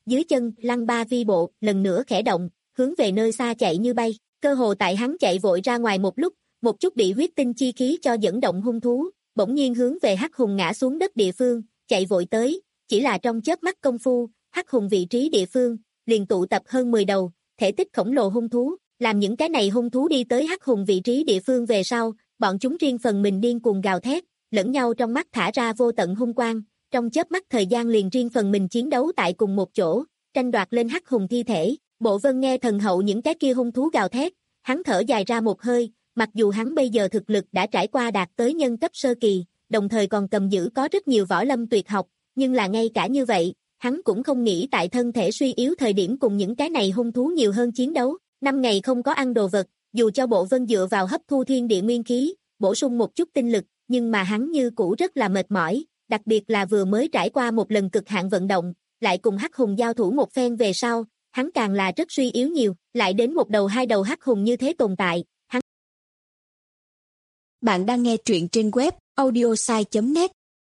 dưới chân, lăng ba vi bộ, lần nữa khẽ động, hướng về nơi xa chạy như bay. Cơ hồ tại hắn chạy vội ra ngoài một lúc, một chút bị huyết tinh chi khí cho dẫn động hung thú, bỗng nhiên hướng về Hắc Hùng ngã xuống đất địa phương, chạy vội tới, chỉ là trong chớp mắt công phu, Hắc Hùng vị trí địa phương, liền tụ tập hơn mười đầu, thể tích khổng lồ hung thú, làm những cái này hung thú đi tới Hắc Hùng vị trí địa phương về sau, bọn chúng riêng phần mình điên cuồng gào thét, lẫn nhau trong mắt thả ra vô tận hung quang, trong chớp mắt thời gian liền riêng phần mình chiến đấu tại cùng một chỗ, tranh đoạt lên Hắc Hùng thi thể. Bộ Vân nghe thần hậu những cái kia hung thú gào thét, hắn thở dài ra một hơi, mặc dù hắn bây giờ thực lực đã trải qua đạt tới nhân cấp sơ kỳ, đồng thời còn cầm giữ có rất nhiều võ lâm tuyệt học, nhưng là ngay cả như vậy, hắn cũng không nghĩ tại thân thể suy yếu thời điểm cùng những cái này hung thú nhiều hơn chiến đấu. Năm ngày không có ăn đồ vật, dù cho Bộ Vân dựa vào hấp thu thiên địa nguyên khí, bổ sung một chút tinh lực, nhưng mà hắn như cũ rất là mệt mỏi, đặc biệt là vừa mới trải qua một lần cực hạn vận động, lại cùng Hắc Hùng giao thủ một phen về sau, hắn càng là rất suy yếu nhiều, lại đến một đầu hai đầu Hắc Hùng như thế tồn tại, hắn. Bạn đang nghe truyện trên web audiosai chấm net.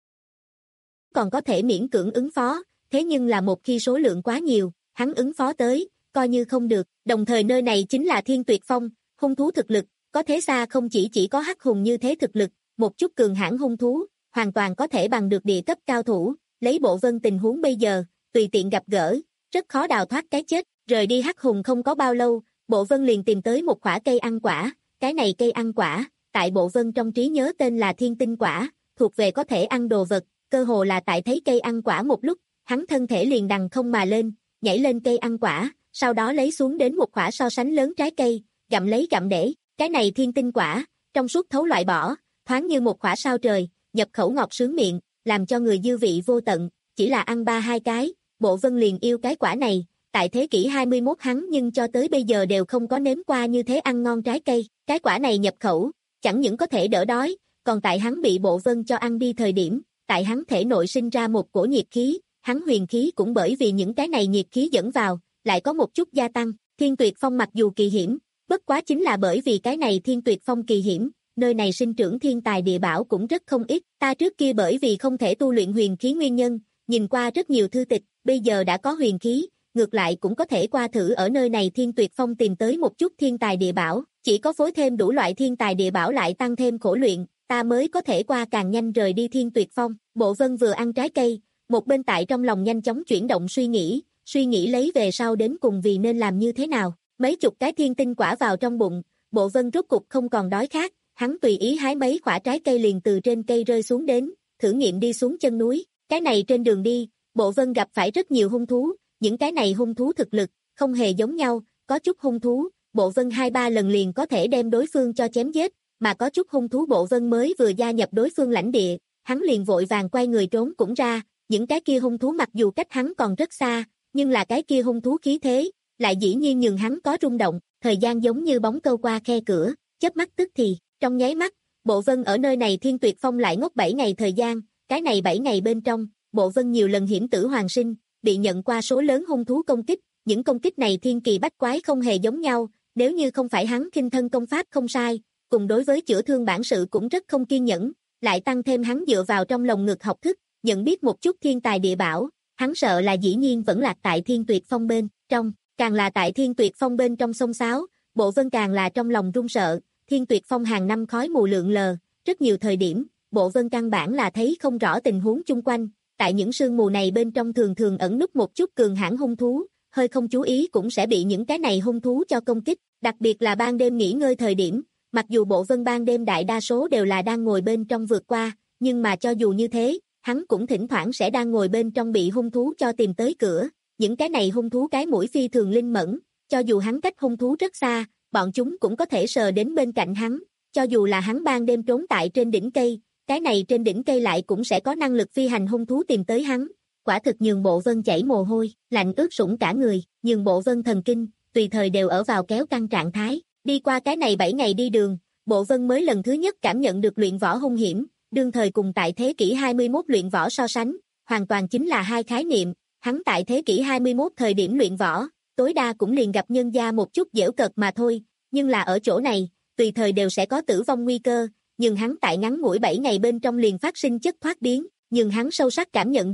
Còn có thể miễn cưỡng ứng phó, thế nhưng là một khi số lượng quá nhiều, hắn ứng phó tới, coi như không được, đồng thời nơi này chính là Thiên Tuyệt Phong, hung thú thực lực, có thế xa không chỉ chỉ có Hắc Hùng như thế thực lực, một chút cường hãn hung thú, hoàn toàn có thể bằng được địa cấp cao thủ, lấy Bộ Vân tình huống bây giờ, tùy tiện gặp gỡ, rất khó đào thoát cái chết. Rời đi Hắc Hùng không có bao lâu, Bộ Vân liền tìm tới một quả cây ăn quả, cái này cây ăn quả, tại Bộ Vân trong trí nhớ tên là Thiên Tinh Quả, thuộc về có thể ăn đồ vật, cơ hồ là tại thấy cây ăn quả một lúc, hắn thân thể liền đằng không mà lên, nhảy lên cây ăn quả, sau đó lấy xuống đến một quả so sánh lớn trái cây, gặm lấy gặm để, cái này Thiên Tinh Quả, trong suốt thấu loại bỏ, thoáng như một quả sao trời, nhập khẩu ngọt sướng miệng, làm cho người dư vị vô tận, chỉ là ăn ba hai cái, Bộ Vân liền yêu cái quả này, tại thế kỷ hai mươi mốt hắn nhưng cho tới bây giờ đều không có nếm qua như thế ăn ngon trái cây, cái quả này nhập khẩu, chẳng những có thể đỡ đói, còn tại hắn bị Bộ Vân cho ăn đi thời điểm, tại hắn thể nội sinh ra một cổ nhiệt khí, hắn huyền khí cũng bởi vì những cái này nhiệt khí dẫn vào, lại có một chút gia tăng. Thiên Tuyệt Phong mặc dù kỳ hiểm, bất quá chính là bởi vì cái này Thiên Tuyệt Phong kỳ hiểm, nơi này sinh trưởng thiên tài địa bảo cũng rất không ít, ta trước kia bởi vì không thể tu luyện huyền khí nguyên nhân, nhìn qua rất nhiều thư tịch, bây giờ đã có huyền khí, ngược lại cũng có thể qua thử ở nơi này Thiên Tuyệt Phong tìm tới một chút thiên tài địa bảo, chỉ có phối thêm đủ loại thiên tài địa bảo lại tăng thêm khổ luyện, ta mới có thể qua càng nhanh rời đi Thiên Tuyệt Phong. Bộ Vân vừa ăn trái cây, một bên tại trong lòng nhanh chóng chuyển động suy nghĩ, suy nghĩ lấy về sau đến cùng vì nên làm như thế nào. Mấy chục cái thiên tinh quả vào trong bụng, Bộ Vân rốt cục không còn đói khát, hắn tùy ý hái mấy quả trái cây liền từ trên cây rơi xuống đến, thử nghiệm đi xuống chân núi. Cái này trên đường đi, Bộ Vân gặp phải rất nhiều hung thú, những cái này hung thú thực lực không hề giống nhau, có chút hung thú, Bộ Vân hai ba lần liền có thể đem đối phương cho chém giết, mà có chút hung thú Bộ Vân mới vừa gia nhập đối phương lãnh địa, hắn liền vội vàng quay người trốn cũng ra, những cái kia hung thú mặc dù cách hắn còn rất xa, nhưng là cái kia hung thú khí thế, lại dĩ nhiên nhường hắn có rung động, thời gian giống như bóng câu qua khe cửa, chớp mắt tức thì, trong nháy mắt, Bộ Vân ở nơi này Thiên Tuyệt Phong lại ngốc bảy ngày thời gian, cái này bảy ngày bên trong, Bộ Vân nhiều lần hiểm tử hoàn sinh, bị nhận qua số lớn hung thú công kích, những công kích này thiên kỳ bách quái không hề giống nhau, nếu như không phải hắn khinh thân công pháp không sai, cùng đối với chữa thương bản sự cũng rất không kiên nhẫn, lại tăng thêm hắn dựa vào trong lồng ngực học thức, nhận biết một chút thiên tài địa bảo, hắn sợ là dĩ nhiên vẫn lạc tại Thiên Tuyệt Phong bên trong, càng là tại Thiên Tuyệt Phong bên trong sông sáo, Bộ Vân càng là trong lòng run sợ, Thiên Tuyệt Phong hàng năm khói mù lượn lờ, rất nhiều thời điểm, Bộ Vân căn bản là thấy không rõ tình huống chung quanh, tại những sương mù này bên trong thường thường ẩn núp một chút cường hãn hung thú, hơi không chú ý cũng sẽ bị những cái này hung thú cho công kích, đặc biệt là ban đêm nghỉ ngơi thời điểm, mặc dù Bộ Vân ban đêm đại đa số đều là đang ngồi bên trong vượt qua, nhưng mà cho dù như thế, hắn cũng thỉnh thoảng sẽ đang ngồi bên trong bị hung thú cho tìm tới cửa, những cái này hung thú cái mũi phi thường linh mẫn, cho dù hắn cách hung thú rất xa, bọn chúng cũng có thể sờ đến bên cạnh hắn, cho dù là hắn ban đêm trốn tại trên đỉnh cây, cái này trên đỉnh cây lại cũng sẽ có năng lực phi hành hung thú tìm tới hắn, quả thực nhường Bộ Vân chảy mồ hôi, lạnh ướt sũng cả người, nhường Bộ Vân thần kinh, tùy thời đều ở vào kéo căng trạng thái, đi qua cái này bảy ngày đi đường, Bộ Vân mới lần thứ nhất cảm nhận được luyện võ hung hiểm, đương thời cùng tại thế kỷ hai mươi mốt luyện võ so sánh, hoàn toàn chính là hai khái niệm, hắn tại thế kỷ hai mươi mốt thời điểm luyện võ, tối đa cũng liền gặp nhân gia một chút giễu cợt mà thôi, nhưng là ở chỗ này, tùy thời đều sẽ có tử vong nguy cơ, nhưng hắn tại ngắn ngủi bảy ngày bên trong liền phát sinh chất thoát biến, nhưng hắn sâu sắc cảm nhận được,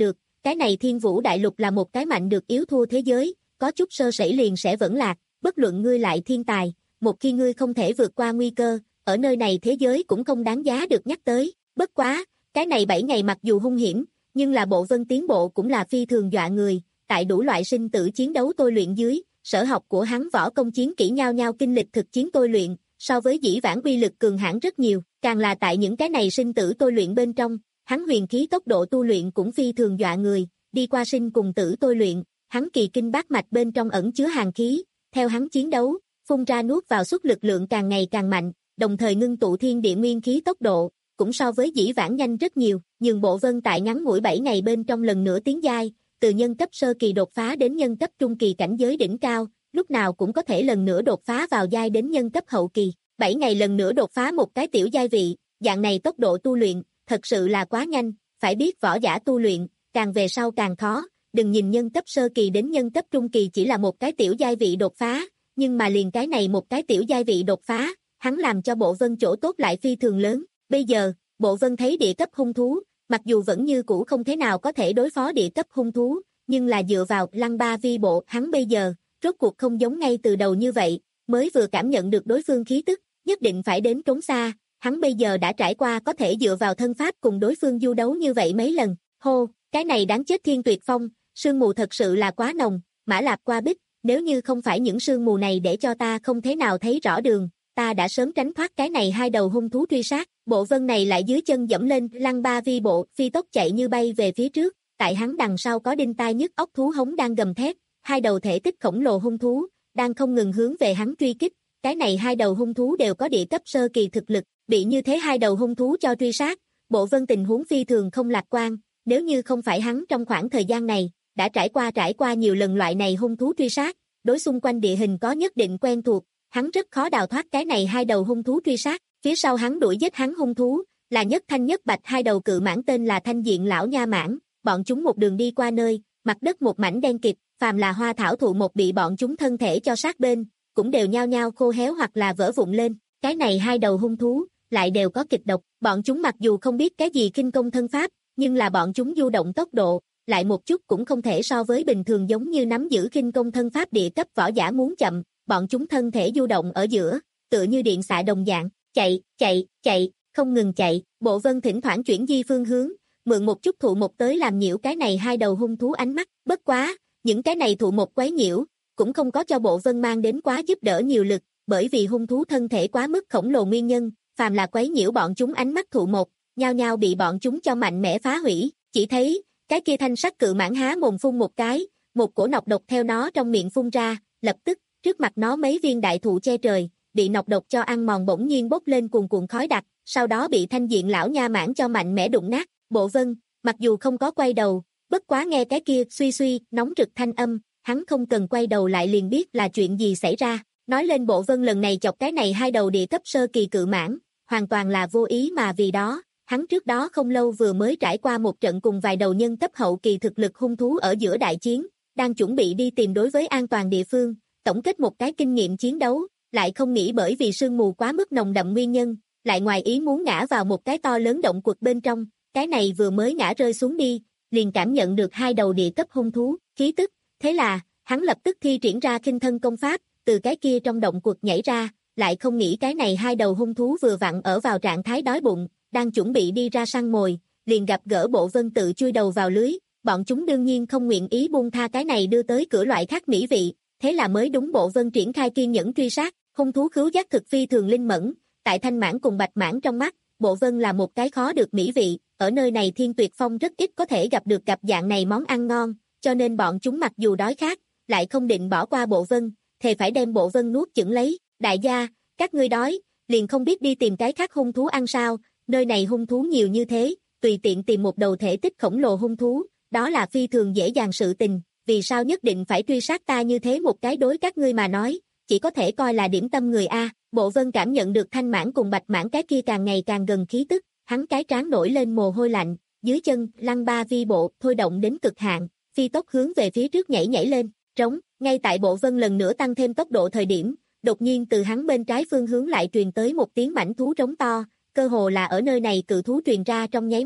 cái này Thiên Vũ Đại Lục là một cái mạnh được yếu thua thế giới, có chút sơ sẩy liền sẽ vẫn lạc, bất luận ngươi lại thiên tài, một khi ngươi không thể vượt qua nguy cơ, ở nơi này thế giới cũng không đáng giá được nhắc tới, bất quá, cái này bảy ngày mặc dù hung hiểm, nhưng là bộ vân tiến bộ cũng là phi thường dọa người, tại đủ loại sinh tử chiến đấu tôi luyện dưới, sở học của hắn võ công chiến kỹ nhau nhau kinh lịch thực chiến tôi luyện, so với dĩ vãng uy lực cường hãn rất nhiều, càng là tại những cái này sinh tử tôi luyện bên trong, hắn huyền khí tốc độ tu luyện cũng phi thường dọa người, đi qua sinh cùng tử tôi luyện, hắn kỳ kinh bát mạch bên trong ẩn chứa hàn khí, theo hắn chiến đấu, phun ra nuốt vào suất lực lượng càng ngày càng mạnh, đồng thời ngưng tụ thiên địa nguyên khí tốc độ, cũng so với dĩ vãng nhanh rất nhiều, nhưng bộ vân tại ngắn ngủi bảy ngày bên trong lần nữa tiến giai, từ nhân cấp sơ kỳ đột phá đến nhân cấp trung kỳ cảnh giới đỉnh cao, lúc nào cũng có thể lần nữa đột phá vào giai đến nhân cấp hậu kỳ, bảy ngày lần nữa đột phá một cái tiểu giai vị, dạng này tốc độ tu luyện, thật sự là quá nhanh, phải biết võ giả tu luyện, càng về sau càng khó, đừng nhìn nhân cấp sơ kỳ đến nhân cấp trung kỳ chỉ là một cái tiểu giai vị đột phá, nhưng mà liền cái này một cái tiểu giai vị đột phá, hắn làm cho bộ vân chỗ tốt lại phi thường lớn, bây giờ, bộ vân thấy địa cấp hung thú, mặc dù vẫn như cũ không thế nào có thể đối phó địa cấp hung thú, nhưng là dựa vào lăng ba vi bộ hắn bây giờ, rốt cuộc không giống ngay từ đầu như vậy, mới vừa cảm nhận được đối phương khí tức, nhất định phải đến trốn xa, hắn bây giờ đã trải qua có thể dựa vào thân pháp cùng đối phương du đấu như vậy mấy lần, hô, cái này đáng chết Thiên Tuyệt Phong, sương mù thật sự là quá nồng, Mã Lạp qua bích, nếu như không phải những sương mù này để cho ta không thế nào thấy rõ đường, ta đã sớm tránh thoát cái này hai đầu hung thú truy sát, bộ vân này lại dưới chân dẫm lên lăng ba vi bộ, phi tốc chạy như bay về phía trước, tại hắn đằng sau có đinh tai nhức óc thú hống đang gầm thét, hai đầu thể tích khổng lồ hung thú, đang không ngừng hướng về hắn truy kích, cái này hai đầu hung thú đều có địa cấp sơ kỳ thực lực, bị như thế hai đầu hung thú cho truy sát, bộ vân tình huống phi thường không lạc quan, nếu như không phải hắn trong khoảng thời gian này, đã trải qua trải qua nhiều lần loại này hung thú truy sát, đối xung quanh địa hình có nhất định quen thuộc, hắn rất khó đào thoát cái này hai đầu hung thú truy sát, phía sau hắn đuổi giết hắn hung thú, là nhất thanh nhất bạch hai đầu cự mãng tên là Thanh Diện Lão Nha Mãng, bọn chúng một đường đi qua nơi, mặt đất một mảnh đen kịt, phàm là hoa thảo thụ một bị bọn chúng thân thể cho sát bên, cũng đều nhao nhao khô héo hoặc là vỡ vụn lên, cái này hai đầu hung thú, lại đều có kịch độc, bọn chúng mặc dù không biết cái gì khinh công thân pháp, nhưng là bọn chúng du động tốc độ, lại một chút cũng không thể so với bình thường giống như nắm giữ khinh công thân pháp địa cấp võ giả muốn chậm, bọn chúng thân thể du động ở giữa, tựa như điện xạ đồng dạng, chạy, chạy, chạy, không ngừng chạy, bộ vân thỉnh thoảng chuyển di phương hướng, mượn một chút thụ một tới làm nhiễu cái này hai đầu hung thú ánh mắt, bất quá, những cái này thụ một quấy nhiễu, cũng không có cho bộ vân mang đến quá giúp đỡ nhiều lực, bởi vì hung thú thân thể quá mức khổng lồ nguyên nhân, phàm là quấy nhiễu bọn chúng ánh mắt thụ một, nhao nhao bị bọn chúng cho mạnh mẽ phá hủy, chỉ thấy, cái kia thanh sắc cự mãng há mồm phun một cái, một cổ nọc độc theo nó trong miệng phun ra, lập tức, trước mặt nó mấy viên đại thụ che trời, bị nọc độc cho ăn mòn bỗng nhiên bốc lên cuồn cuộn khói đặc, sau đó bị Thanh Diện Lão Nha Mãng cho mạnh mẽ đụng nát, bộ vân, mặc dù không có quay đầu, bất quá nghe cái kia suy suy, nóng rực thanh âm, hắn không cần quay đầu lại liền biết là chuyện gì xảy ra, nói lên bộ vân lần này chọc cái này hai đầu địa cấp sơ kỳ cự mãng, hoàn toàn là vô ý mà vì đó, hắn trước đó không lâu vừa mới trải qua một trận cùng vài đầu nhân cấp hậu kỳ thực lực hung thú ở giữa đại chiến, đang chuẩn bị đi tìm đối với an toàn địa phương, tổng kết một cái kinh nghiệm chiến đấu, lại không nghĩ bởi vì sương mù quá mức nồng đậm nguyên nhân, lại ngoài ý muốn ngã vào một cái to lớn động quật bên trong, cái này vừa mới ngã rơi xuống đi, liền cảm nhận được hai đầu địa cấp hung thú, khí tức, thế là, hắn lập tức thi triển ra khinh thân công pháp, từ cái kia trong động quật nhảy ra, lại không nghĩ cái này hai đầu hung thú vừa vặn ở vào trạng thái đói bụng, đang chuẩn bị đi ra săn mồi, liền gặp gỡ bộ vân tự chui đầu vào lưới, bọn chúng đương nhiên không nguyện ý buông tha cái này đưa tới cửa loại khác mỹ vị, thế là mới đúng bộ vân triển khai kiên nhẫn truy sát, hung thú khứu giác thực phi thường linh mẫn, tại thanh mãng cùng bạch mãng trong mắt, bộ vân là một cái khó được mỹ vị, ở nơi này Thiên Tuyệt Phong rất ít có thể gặp được gặp dạng này món ăn ngon, cho nên bọn chúng mặc dù đói khát, lại không định bỏ qua bộ vân, thề phải đem bộ vân nuốt chửng lấy, đại gia, các ngươi đói, liền không biết đi tìm cái khác hung thú ăn sao, nơi này hung thú nhiều như thế, tùy tiện tìm một đầu thể tích khổng lồ hung thú, đó là phi thường dễ dàng sự tình, vì sao nhất định phải truy sát ta như thế một cái đối các ngươi mà nói, chỉ có thể coi là điểm tâm người A, bộ vân cảm nhận được thanh mãng cùng bạch mãng cái kia càng ngày càng gần khí tức, hắn cái trán nổi lên mồ hôi lạnh, dưới chân, lăng ba vi bộ, thôi động đến cực hạn, phi tốc hướng về phía trước nhảy nhảy lên, trống, ngay tại bộ vân lần nữa tăng thêm tốc độ thời điểm, đột nhiên từ hắn bên trái phương hướng lại truyền tới một tiếng mãnh thú trống to, cơ hồ là ở nơi này cự thú truyền ra trong nháy mắt,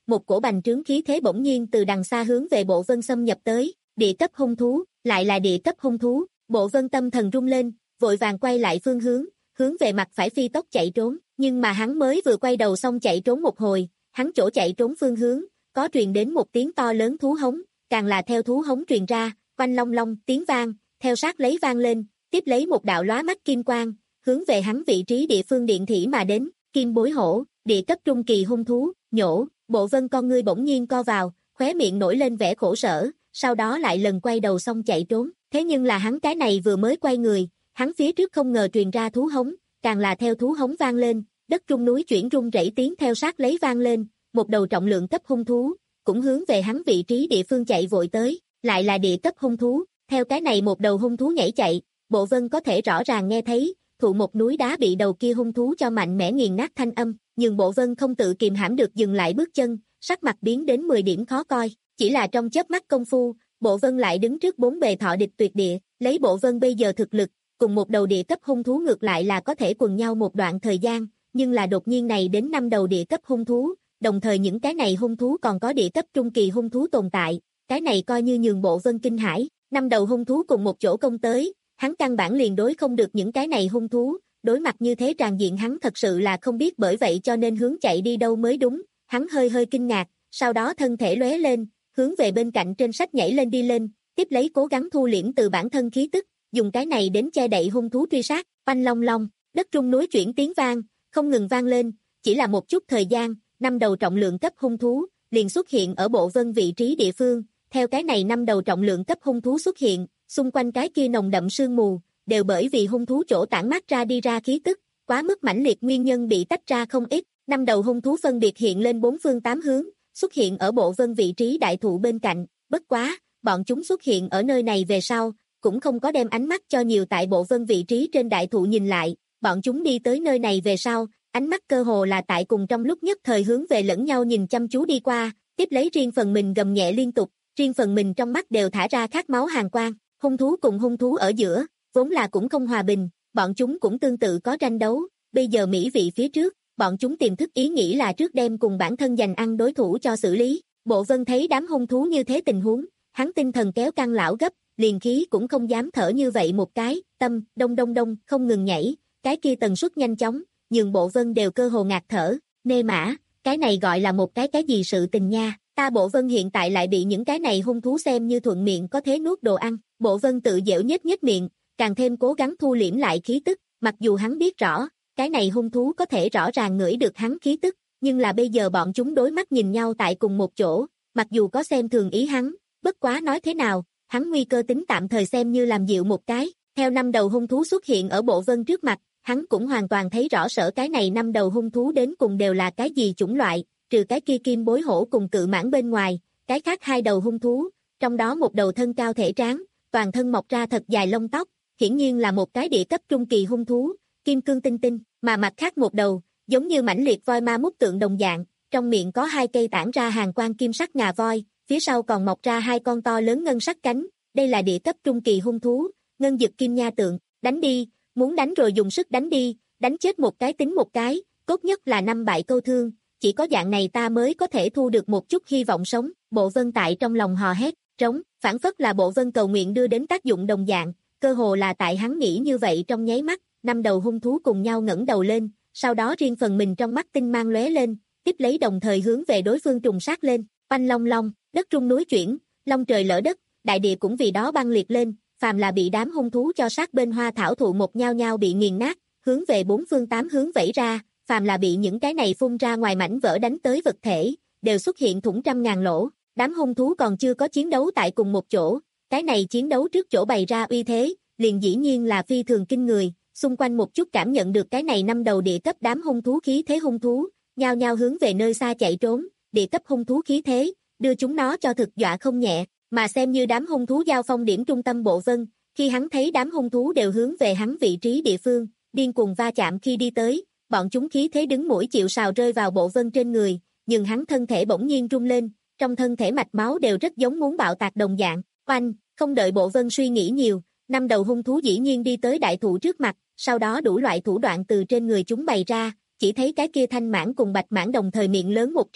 một cổ bành trướng khí thế bỗng nhiên từ đằng xa hướng về Bộ Vân xâm nhập tới, địa cấp hung thú, lại là địa cấp hung thú, Bộ Vân tâm thần rung lên, vội vàng quay lại phương hướng, hướng về mặt phải phi tốc chạy trốn, nhưng mà hắn mới vừa quay đầu xong chạy trốn một hồi, hắn chỗ chạy trốn phương hướng, có truyền đến một tiếng to lớn thú hống, càng là theo thú hống truyền ra, oanh long long tiếng vang, theo sát lấy vang lên, tiếp lấy một đạo lóa mắt kim quang, hướng về hắn vị trí địa phương điện thỉ mà đến, kim bối hổ, địa cấp trung kỳ hung thú, nhổ, Bộ Vân con ngươi bỗng nhiên co vào, khóe miệng nổi lên vẻ khổ sở, sau đó lại lần quay đầu xong chạy trốn, thế nhưng là hắn cái này vừa mới quay người, hắn phía trước không ngờ truyền ra thú hống, càng là theo thú hống vang lên, đất trung núi chuyển rung rẩy tiếng theo sát lấy vang lên, một đầu trọng lượng cấp hung thú, cũng hướng về hắn vị trí địa phương chạy vội tới, lại là địa cấp hung thú, theo cái này một đầu hung thú nhảy chạy, Bộ Vân có thể rõ ràng nghe thấy, thụ một núi đá bị đầu kia hung thú cho mạnh mẽ nghiền nát thanh âm, nhưng Bộ Vân không tự kìm hãm được dừng lại bước chân, sắc mặt biến đến mười điểm khó coi, chỉ là trong chớp mắt công phu, Bộ Vân lại đứng trước bốn bề thọ địch tuyệt địa, lấy Bộ Vân bây giờ thực lực, cùng một đầu địa cấp hung thú ngược lại là có thể quần nhau một đoạn thời gian, nhưng là đột nhiên này đến năm đầu địa cấp hung thú, đồng thời những cái này hung thú còn có địa cấp trung kỳ hung thú tồn tại, cái này coi như nhường Bộ Vân kinh hãi, năm đầu hung thú cùng một chỗ công tới, hắn căn bản liền đối không được những cái này hung thú, đối mặt như thế tràn diện hắn thật sự là không biết, bởi vậy cho nên hướng chạy đi đâu mới đúng, hắn hơi hơi kinh ngạc, sau đó thân thể lóe lên, hướng về bên cạnh trên sách nhảy lên đi lên, tiếp lấy cố gắng thu liễm từ bản thân khí tức, dùng cái này đến che đậy hung thú truy sát, oanh long long, đất trung núi chuyển tiếng vang, không ngừng vang lên, chỉ là một chút thời gian, năm đầu trọng lượng cấp hung thú liền xuất hiện ở Bộ Vân vị trí địa phương, theo cái này năm đầu trọng lượng cấp hung thú xuất hiện, xung quanh cái kia nồng đậm sương mù, đều bởi vì hung thú chỗ tản mát ra đi ra khí tức, quá mức mãnh liệt nguyên nhân bị tách ra không ít, năm đầu hung thú phân biệt hiện lên bốn phương tám hướng, xuất hiện ở Bộ Vân vị trí đại thụ bên cạnh, bất quá, bọn chúng xuất hiện ở nơi này về sau, cũng không có đem ánh mắt cho nhiều tại Bộ Vân vị trí trên đại thụ nhìn lại, bọn chúng đi tới nơi này về sau, ánh mắt cơ hồ là tại cùng trong lúc nhất thời hướng về lẫn nhau nhìn chăm chú đi qua, tiếp lấy riêng phần mình gầm nhẹ liên tục, riêng phần mình trong mắt đều thả ra khát máu hàn quang, hung thú cùng hung thú ở giữa, vốn là cũng không hòa bình, bọn chúng cũng tương tự có tranh đấu, bây giờ mỹ vị phía trước, bọn chúng tiềm thức ý nghĩ là trước đem cùng bản thân giành ăn đối thủ cho xử lý, Bộ Vân thấy đám hung thú như thế tình huống, hắn tinh thần kéo căng lão gấp, liền khí cũng không dám thở như vậy một cái, tâm, đông đông đông, không ngừng nhảy, cái kia tần suất nhanh chóng, nhường Bộ Vân đều cơ hồ ngạt thở, nê mã, cái này gọi là một cái cái gì sự tình nha, ta Bộ Vân hiện tại lại bị những cái này hung thú xem như thuận miệng có thế nuốt đồ ăn, Bộ Vân tự giễu nhếch nhếch miệng, càng thêm cố gắng thu liễm lại khí tức, mặc dù hắn biết rõ, cái này hung thú có thể rõ ràng ngửi được hắn khí tức, nhưng là bây giờ bọn chúng đối mắt nhìn nhau tại cùng một chỗ, mặc dù có xem thường ý hắn, bất quá nói thế nào, hắn nguy cơ tính tạm thời xem như làm dịu một cái, theo năm đầu hung thú xuất hiện ở Bộ Vân trước mặt, hắn cũng hoàn toàn thấy rõ sở cái này năm đầu hung thú đến cùng đều là cái gì chủng loại, trừ cái kia kim bối hổ cùng cự mãng bên ngoài, cái khác hai đầu hung thú, trong đó một đầu thân cao thể tráng, toàn thân mọc ra thật dài lông tóc, hiển nhiên là một cái địa cấp trung kỳ hung thú, kim cương tinh tinh, mà mặt khác một đầu, giống như mãnh liệt voi ma mút tượng đồng dạng, trong miệng có hai cây tản ra hàn quang kim sắc ngà voi, phía sau còn mọc ra hai con to lớn ngân sắc cánh, đây là địa cấp trung kỳ hung thú, ngân dực kim nha tượng, đánh đi, muốn đánh rồi dùng sức đánh đi, đánh chết một cái tính một cái, tốt nhất là năm bại câu thương, chỉ có dạng này ta mới có thể thu được một chút hy vọng sống, Bộ Vân tại trong lòng hò hét, trống, phản phất là Bộ Vân cầu nguyện đưa đến tác dụng đồng dạng, cơ hồ là tại hắn nghĩ như vậy trong nháy mắt, năm đầu hung thú cùng nhau ngẩng đầu lên, sau đó riêng phần mình trong mắt tinh mang lóe lên, tiếp lấy đồng thời hướng về đối phương trùng sát lên, oanh long long, đất rung núi chuyển, long trời lở đất, đại địa cũng vì đó băng liệt lên, phàm là bị đám hung thú cho sát bên hoa thảo thụ một nhao nhao bị nghiền nát, hướng về bốn phương tám hướng vẩy ra, phàm là bị những cái này phun ra ngoài mảnh vỡ đánh tới vật thể, đều xuất hiện thủng trăm ngàn lỗ, đám hung thú còn chưa có chiến đấu tại cùng một chỗ, cái này chiến đấu trước chỗ bày ra uy thế, liền dĩ nhiên là phi thường kinh người, xung quanh một chút cảm nhận được cái này năm đầu địa cấp đám hung thú khí thế hung thú, nhao nhao hướng về nơi xa chạy trốn, địa cấp hung thú khí thế, đưa chúng nó cho thực dọa không nhẹ, mà xem như đám hung thú giao phong điểm trung tâm Bộ Vân, khi hắn thấy đám hung thú đều hướng về hắn vị trí địa phương, điên cuồng va chạm khi đi tới, bọn chúng khí thế đứng mũi chịu sào rơi vào Bộ Vân trên người, nhưng hắn thân thể bỗng nhiên rung lên, trong thân thể mạch máu đều rất giống muốn bạo tạc đồng dạng, oanh, không đợi Bộ Vân suy nghĩ nhiều, năm đầu hung thú dĩ nhiên đi tới đại thụ trước mặt, sau đó đủ loại thủ đoạn từ trên người chúng bày ra, chỉ thấy cái kia thanh mãng cùng bạch mãng đồng thời miệng lớn một trương,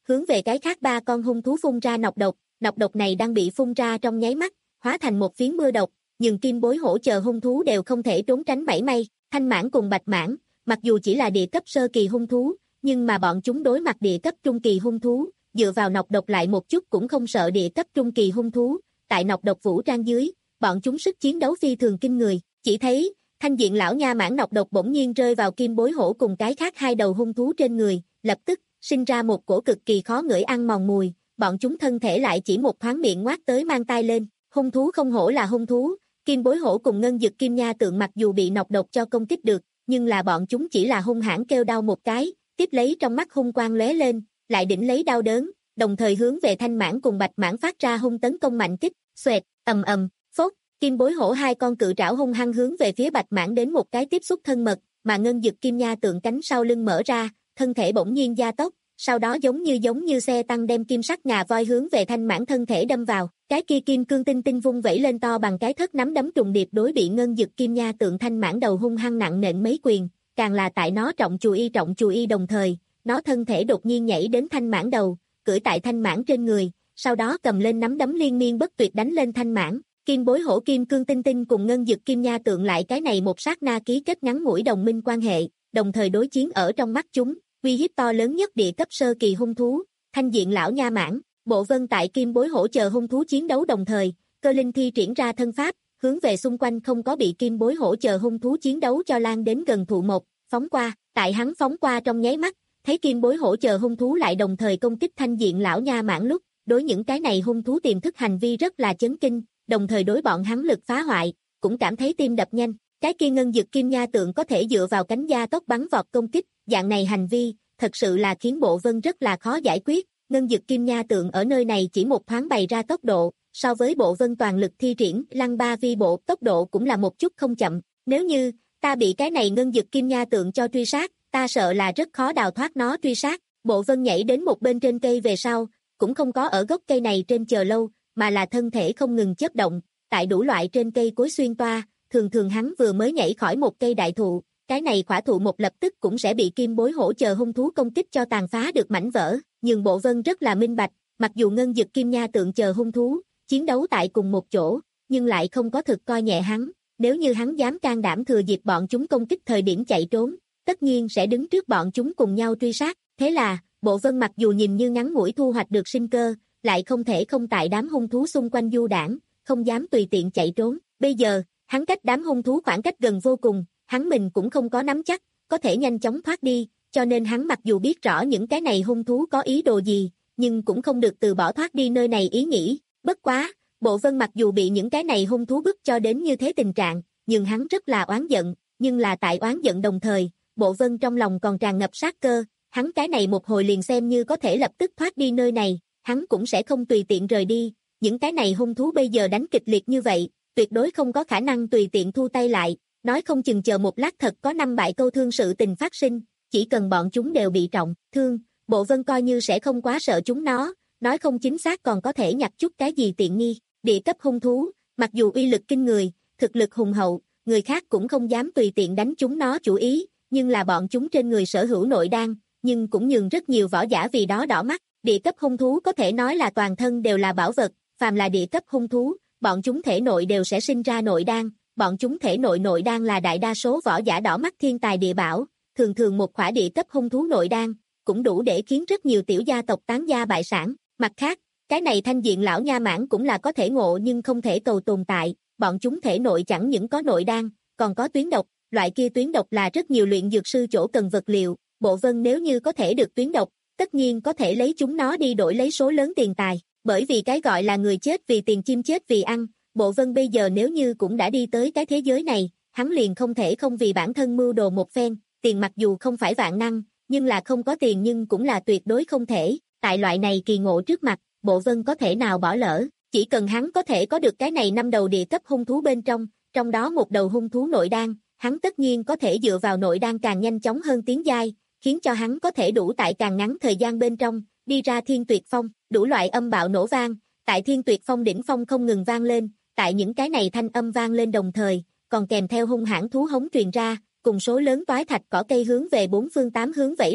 hướng về cái khác ba con hung thú phun ra nọc độc, nọc độc này đang bị phun ra trong nháy mắt, hóa thành một phiến mưa độc, nhưng Kim Bối Hổ chờ hung thú đều không thể trốn tránh mảy may. Thanh Mãng cùng Bạch Mãng, mặc dù chỉ là địa cấp sơ kỳ hung thú, nhưng mà bọn chúng đối mặt địa cấp trung kỳ hung thú, dựa vào nọc độc lại một chút cũng không sợ địa cấp trung kỳ hung thú, tại nọc độc vũ trang dưới, bọn chúng sức chiến đấu phi thường kinh người, chỉ thấy, thanh diện lão nha mãng nọc độc bỗng nhiên rơi vào Kim Bối Hổ cùng cái khác hai đầu hung thú trên người, lập tức, sinh ra một cổ cực kỳ khó ngửi ăn mòn mùi, bọn chúng thân thể lại chỉ một thoáng miệng ngoác tới mang tai lên, hung thú không hổ là hung thú, Kim Bối Hổ cùng Ngân Dực Kim Nha Tượng mặc dù bị nọc độc cho công kích được, nhưng là bọn chúng chỉ là hung hãn kêu đau một cái, tiếp lấy trong mắt hung quang lóe lên, lại đỉnh lấy đau đớn, đồng thời hướng về Thanh Mãng cùng Bạch Mãng phát ra hung tấn công mạnh kích, xoẹt, ầm ầm, phốt, Kim Bối Hổ hai con cự trảo hung hăng hướng về phía Bạch Mãng đến một cái tiếp xúc thân mật, mà Ngân Dực Kim Nha Tượng cánh sau lưng mở ra, thân thể bỗng nhiên gia tốc, sau đó giống như giống như xe tăng đem kim sắc ngà voi hướng về Thanh Mãng thân thể đâm vào, cái kia kim cương tinh tinh vung vẩy lên to bằng cái thất nắm đấm trùng điệp đối bị Ngân Dực Kim Nha Tượng Thanh Mãng đầu hung hăng nặng nện mấy quyền, càng là tại nó trọng chù y trọng chù y đồng thời, nó thân thể đột nhiên nhảy đến Thanh Mãng đầu, cưỡi tại Thanh Mãng trên người, sau đó cầm lên nắm đấm liên miên bất tuyệt đánh lên Thanh Mãng. Kim Bối Hổ Kim Cương Tinh Tinh cùng Ngân Dực Kim Nha Tượng lại cái này một sát na ký kết ngắn ngủi đồng minh quan hệ, đồng thời đối chiến ở trong mắt chúng, uy hiếp to lớn nhất địa cấp sơ kỳ hung thú, thanh diện lão nha mãng. Bộ Vân tại Kim Bối Hổ chờ hung thú chiến đấu đồng thời, cơ linh thi triển ra thân pháp, hướng về xung quanh không có bị Kim Bối Hổ chờ hung thú chiến đấu cho lan đến gần thụ một, phóng qua, tại hắn phóng qua trong nháy mắt, thấy Kim Bối Hổ chờ hung thú lại đồng thời công kích thanh diện lão nha mãng lúc, đối những cái này hung thú tiềm thức hành vi rất là chấn kinh, đồng thời đối bọn hắn lực phá hoại, cũng cảm thấy tim đập nhanh, cái kia Ngân Dực Kim Nha Tượng có thể dựa vào cánh gia tốc bắn vọt công kích, dạng này hành vi, thật sự là khiến Bộ Vân rất là khó giải quyết, Ngân Dực Kim Nha Tượng ở nơi này chỉ một thoáng bày ra tốc độ, so với Bộ Vân toàn lực thi triển Lăng Ba Vi Bộ tốc độ cũng là một chút không chậm, nếu như ta bị cái này Ngân Dực Kim Nha Tượng cho truy sát, ta sợ là rất khó đào thoát nó truy sát. Bộ Vân nhảy đến một bên trên cây về sau, cũng không có ở gốc cây này trên chờ lâu, mà là thân thể không ngừng chớp động, tại đủ loại trên cây cối xuyên toa, thường thường hắn vừa mới nhảy khỏi một cây đại thụ, cái này khỏa thụ một lập tức cũng sẽ bị Kim Bối Hổ chờ hung thú công kích cho tàn phá được mảnh vỡ, nhưng Bộ Vân rất là minh bạch, mặc dù Ngân Dực Kim Nha Tượng chờ hung thú, chiến đấu tại cùng một chỗ, nhưng lại không có thực coi nhẹ hắn, nếu như hắn dám can đảm thừa dịp bọn chúng công kích thời điểm chạy trốn, tất nhiên sẽ đứng trước bọn chúng cùng nhau truy sát, thế là, Bộ Vân mặc dù nhìn như ngắn ngủi thu hoạch được sinh cơ, lại không thể không tại đám hung thú xung quanh du đảng, không dám tùy tiện chạy trốn, bây giờ, hắn cách đám hung thú khoảng cách gần vô cùng, hắn mình cũng không có nắm chắc, có thể nhanh chóng thoát đi, cho nên hắn mặc dù biết rõ những cái này hung thú có ý đồ gì, nhưng cũng không được từ bỏ thoát đi nơi này ý nghĩ, bất quá, Bộ Vân mặc dù bị những cái này hung thú bức cho đến như thế tình trạng, nhưng hắn rất là oán giận, nhưng là tại oán giận đồng thời, Bộ Vân trong lòng còn tràn ngập sát cơ, hắn cái này một hồi liền xem như có thể lập tức thoát đi nơi này, hắn cũng sẽ không tùy tiện rời đi, những cái này hung thú bây giờ đánh kịch liệt như vậy, tuyệt đối không có khả năng tùy tiện thu tay lại, nói không chừng chờ một lát thật có năm bại câu thương sự tình phát sinh, chỉ cần bọn chúng đều bị trọng thương, Bộ Vân coi như sẽ không quá sợ chúng nó, nói không chính xác còn có thể nhặt chút cái gì tiện nghi, địa cấp hung thú, mặc dù uy lực kinh người, thực lực hùng hậu, người khác cũng không dám tùy tiện đánh chúng nó chủ ý, nhưng là bọn chúng trên người sở hữu nội đan, nhưng cũng nhường rất nhiều võ giả vì đó đỏ mắt, địa cấp hung thú có thể nói là toàn thân đều là bảo vật, phàm là địa cấp hung thú, bọn chúng thể nội đều sẽ sinh ra nội đan, bọn chúng thể nội nội đan là đại đa số võ giả đỏ mắt thiên tài địa bảo, thường thường một khỏa địa cấp hung thú nội đan, cũng đủ để khiến rất nhiều tiểu gia tộc tán gia bại sản, mặt khác, cái này thanh diện lão nha mãng cũng là có thể ngộ nhưng không thể cầu tồn tại, bọn chúng thể nội chẳng những có nội đan, còn có tuyến độc, loại kia tuyến độc là rất nhiều luyện dược sư chỗ cần vật liệu, Bộ Vân nếu như có thể được tuyến độc, tất nhiên có thể lấy chúng nó đi đổi lấy số lớn tiền tài, bởi vì cái gọi là người chết vì tiền chim chết vì ăn, Bộ Vân bây giờ nếu như cũng đã đi tới cái thế giới này, hắn liền không thể không vì bản thân mưu đồ một phen, tiền mặc dù không phải vạn năng, nhưng là không có tiền nhưng cũng là tuyệt đối không thể, tại loại này kỳ ngộ trước mặt, Bộ Vân có thể nào bỏ lỡ, chỉ cần hắn có thể có được cái này năm đầu địa cấp hung thú bên trong, trong đó một đầu hung thú nội đan, hắn tất nhiên có thể dựa vào nội đan càng nhanh chóng hơn tiến giai, khiến cho hắn có thể đủ tại càng ngắn thời gian bên trong, đi ra Thiên Tuyệt Phong, đủ loại âm bạo nổ vang, tại Thiên Tuyệt Phong đỉnh phong không ngừng vang lên, tại những cái này thanh âm vang lên đồng thời, còn kèm theo hung hãn thú hống truyền ra, cùng số lớn toái thạch cỏ cây hướng về bốn phương tám hướng vẫy ra,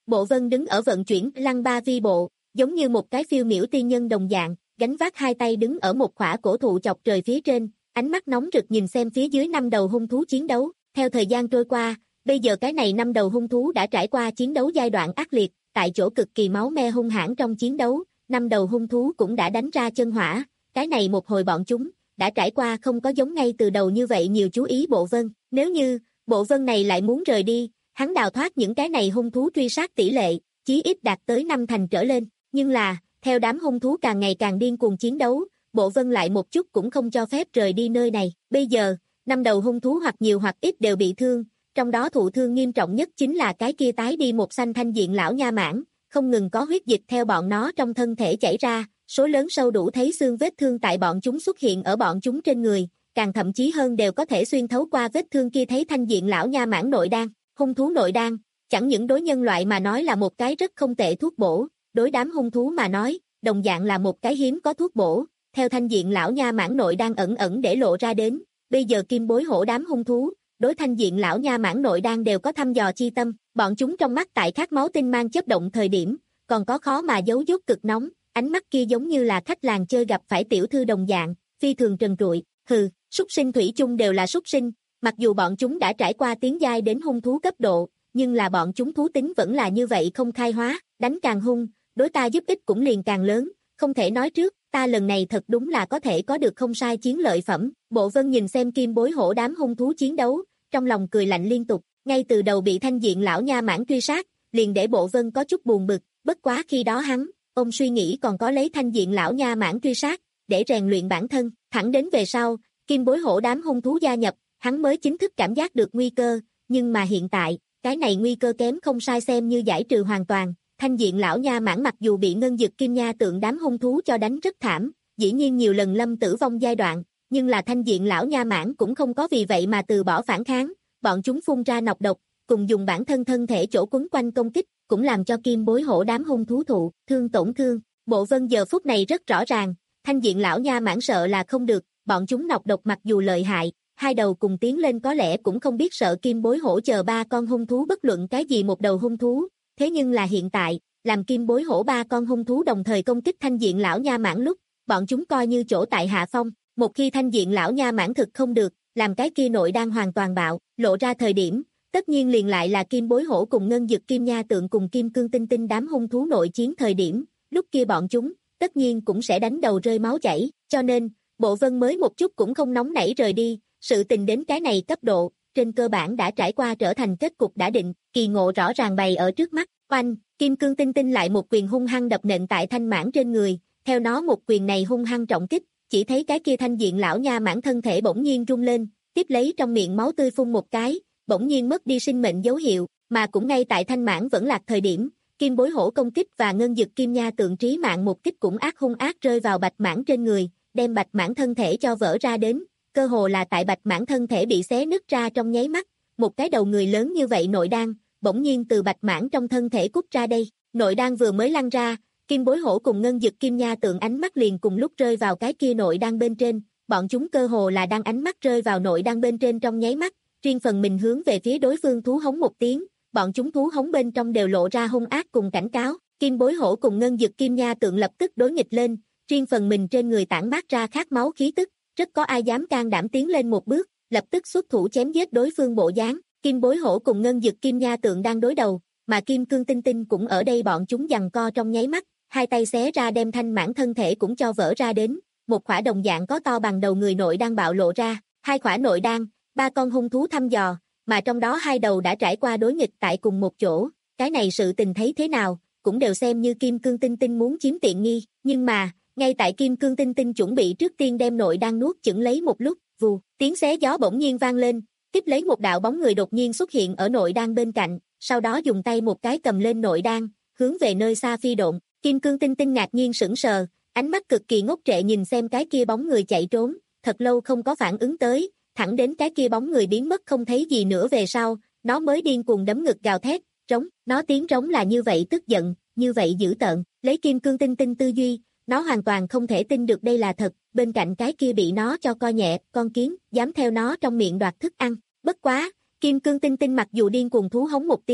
Bộ Vân đứng ở vận chuyển lăng ba vi bộ, giống như một cái phiêu miểu tiên nhân đồng dạng, gánh vác hai tay đứng ở một khỏa cổ thụ chọc trời phía trên, ánh mắt nóng rực nhìn xem phía dưới năm đầu hung thú chiến đấu. Theo thời gian trôi qua, bây giờ cái này năm đầu hung thú đã trải qua chiến đấu giai đoạn ác liệt, tại chỗ cực kỳ máu me hung hãn trong chiến đấu, năm đầu hung thú cũng đã đánh ra chân hỏa, cái này một hồi bọn chúng đã trải qua không có giống ngay từ đầu như vậy nhiều chú ý Bộ Vân, nếu như Bộ Vân này lại muốn rời đi, hắn đào thoát những cái này hung thú truy sát tỷ lệ, chí ít đạt tới năm thành trở lên, nhưng là, theo đám hung thú càng ngày càng điên cuồng chiến đấu, Bộ Vân lại một chút cũng không cho phép rời đi nơi này, bây giờ, năm đầu hung thú hoặc nhiều hoặc ít đều bị thương, trong đó thụ thương nghiêm trọng nhất chính là cái kia tái đi một xanh thanh diện lão nha mãng, không ngừng có huyết dịch theo bọn nó trong thân thể chảy ra, số lớn sâu đủ thấy xương vết thương tại bọn chúng xuất hiện ở bọn chúng trên người, càng thậm chí hơn đều có thể xuyên thấu qua vết thương kia thấy thanh diện lão nha mãng nội đan, hung thú nội đan, chẳng những đối nhân loại mà nói là một cái rất không tệ thuốc bổ, đối đám hung thú mà nói, đồng dạng là một cái hiếm có thuốc bổ, theo thanh diện lão nha mãng nội đan ẩn ẩn để lộ ra đến, bây giờ Kim Bối Hổ đám hung thú, đối thanh diện lão nha mãng nội đan đều có thăm dò chi tâm, bọn chúng trong mắt tại khát máu tinh mang chớp động thời điểm, còn có khó mà giấu dốt cực nóng, ánh mắt kia giống như là khách làng chơi gặp phải tiểu thư đồng dạng, phi thường trần trụi, hừ, súc sinh thủy chung đều là súc sinh, mặc dù bọn chúng đã trải qua tiến giai đến hung thú cấp độ, nhưng là bọn chúng thú tính vẫn là như vậy không khai hóa, đánh càng hung, đối ta giúp ích cũng liền càng lớn, không thể nói trước, ta lần này thật đúng là có thể có được không sai chiến lợi phẩm. Bộ Vân nhìn xem Kim Bối Hổ đám hung thú chiến đấu, trong lòng cười lạnh liên tục, ngay từ đầu bị thanh diện lão nha mãng truy sát, liền để Bộ Vân có chút buồn bực, bất quá khi đó hắn, ông suy nghĩ còn có lấy thanh diện lão nha mãng truy sát, để rèn luyện bản thân, thẳng đến về sau, Kim Bối Hổ đám hung thú gia nhập, hắn mới chính thức cảm giác được nguy cơ, nhưng mà hiện tại, cái này nguy cơ kém không sai xem như giải trừ hoàn toàn. Thanh diện lão nha mãng mặc dù bị ngân dực kim nha tượng đám hung thú cho đánh rất thảm, dĩ nhiên nhiều lần lâm tử vong giai đoạn, nhưng là thanh diện lão nha mãng cũng không có vì vậy mà từ bỏ phản kháng, bọn chúng phun ra nọc độc, cùng dùng bản thân thân thể chỗ quấn quanh công kích, cũng làm cho Kim Bối Hổ đám hung thú thụ, thương tổn thương. Bộ Vân giờ phút này rất rõ ràng, thanh diện lão nha mãng sợ là không được, bọn chúng nọc độc mặc dù lợi hại, hai đầu cùng tiến lên có lẽ cũng không biết sợ Kim Bối Hổ chờ ba con hung thú bất luận cái gì một đầu hung thú. Thế nhưng là hiện tại, làm Kim Bối Hổ ba con hung thú đồng thời công kích thanh diện lão nha mãng lúc, bọn chúng coi như chỗ tại hạ phong, một khi thanh diện lão nha mãng thực không được, làm cái kia nội đang hoàn toàn bạo, lộ ra thời điểm, tất nhiên liền lại là Kim Bối Hổ cùng ngân dực kim nha tượng cùng kim cương tinh tinh đám hung thú nội chiến thời điểm, lúc kia bọn chúng, tất nhiên cũng sẽ đánh đầu rơi máu chảy, cho nên, Bộ Vân mới một chút cũng không nóng nảy rời đi, sự tình đến cái này cấp độ, trên cơ bản đã trải qua trở thành kết cục đã định, kỳ ngộ rõ ràng bày ở trước mắt, oanh, kim cương tinh tinh lại một quyền hung hăng đập nện tại thanh mãng trên người, theo nó một quyền này hung hăng trọng kích, chỉ thấy cái kia thanh diện lão nha mãng thân thể bỗng nhiên rung lên, tiếp lấy trong miệng máu tươi phun một cái, bỗng nhiên mất đi sinh mệnh dấu hiệu, mà cũng ngay tại thanh mãng vẫn lạc thời điểm, Kim Bối Hổ công kích và ngân dực kim nha tượng trí mạng một kích cũng ác hung ác rơi vào bạch mãng trên người, đem bạch mãng thân thể cho vỡ ra đến, cơ hồ là tại bạch mãng thân thể bị xé nứt ra trong nháy mắt, một cái đầu người lớn như vậy nội đan, bỗng nhiên từ bạch mãng trong thân thể cút ra đây, nội đan vừa mới lăn ra, Kim Bối Hổ cùng ngân dực kim nha tượng ánh mắt liền cùng lúc rơi vào cái kia nội đan bên trên, bọn chúng cơ hồ là đang ánh mắt rơi vào nội đan bên trên trong nháy mắt, riêng phần mình hướng về phía đối phương thú hống một tiếng, bọn chúng thú hống bên trong đều lộ ra hung ác cùng cảnh cáo, Kim Bối Hổ cùng ngân dực kim nha tượng lập tức đối nghịch lên, riêng phần mình trên người tản mát ra khát máu khí tức, rất có ai dám can đảm tiến lên một bước, lập tức xuất thủ chém giết đối phương bộ dáng. Kim Bối Hổ cùng ngân dực kim nha tượng đang đối đầu, mà Kim Cương Tinh Tinh cũng ở đây bọn chúng giằng co trong nháy mắt, hai tay xé ra đem thanh mãng thân thể cũng cho vỡ ra đến, một khỏa đồng dạng có to bằng đầu người nội đang bạo lộ ra, hai khỏa nội đan, ba con hung thú thăm dò, mà trong đó hai đầu đã trải qua đối nghịch tại cùng một chỗ, cái này sự tình thấy thế nào, cũng đều xem như Kim Cương Tinh Tinh muốn chiếm tiện nghi, nhưng mà, ngay tại Kim Cương Tinh Tinh chuẩn bị trước tiên đem nội đan nuốt chửng lấy một lúc, vù, tiếng xé gió bỗng nhiên vang lên, tiếp lấy một đạo bóng người đột nhiên xuất hiện ở nội đan bên cạnh, sau đó dùng tay một cái cầm lên nội đan, hướng về nơi xa phi độn, Kim Cương Tinh Tinh ngạc nhiên sững sờ, ánh mắt cực kỳ ngốc trệ nhìn xem cái kia bóng người chạy trốn, thật lâu không có phản ứng tới, thẳng đến cái kia bóng người biến mất không thấy gì nữa về sau, nó mới điên cuồng đấm ngực gào thét, trống, nó tiếng trống là như vậy tức giận, như vậy dữ tợn, lấy Kim Cương Tinh Tinh tư duy, nó hoàn toàn không thể tin được đây là thật, bên cạnh cái kia bị nó cho coi nhẹ, con kiến, dám theo nó trong miệng đoạt thức ăn, bất quá, Kim Cương Tinh Tinh mặc dù điên cuồng thú hống một tiếng,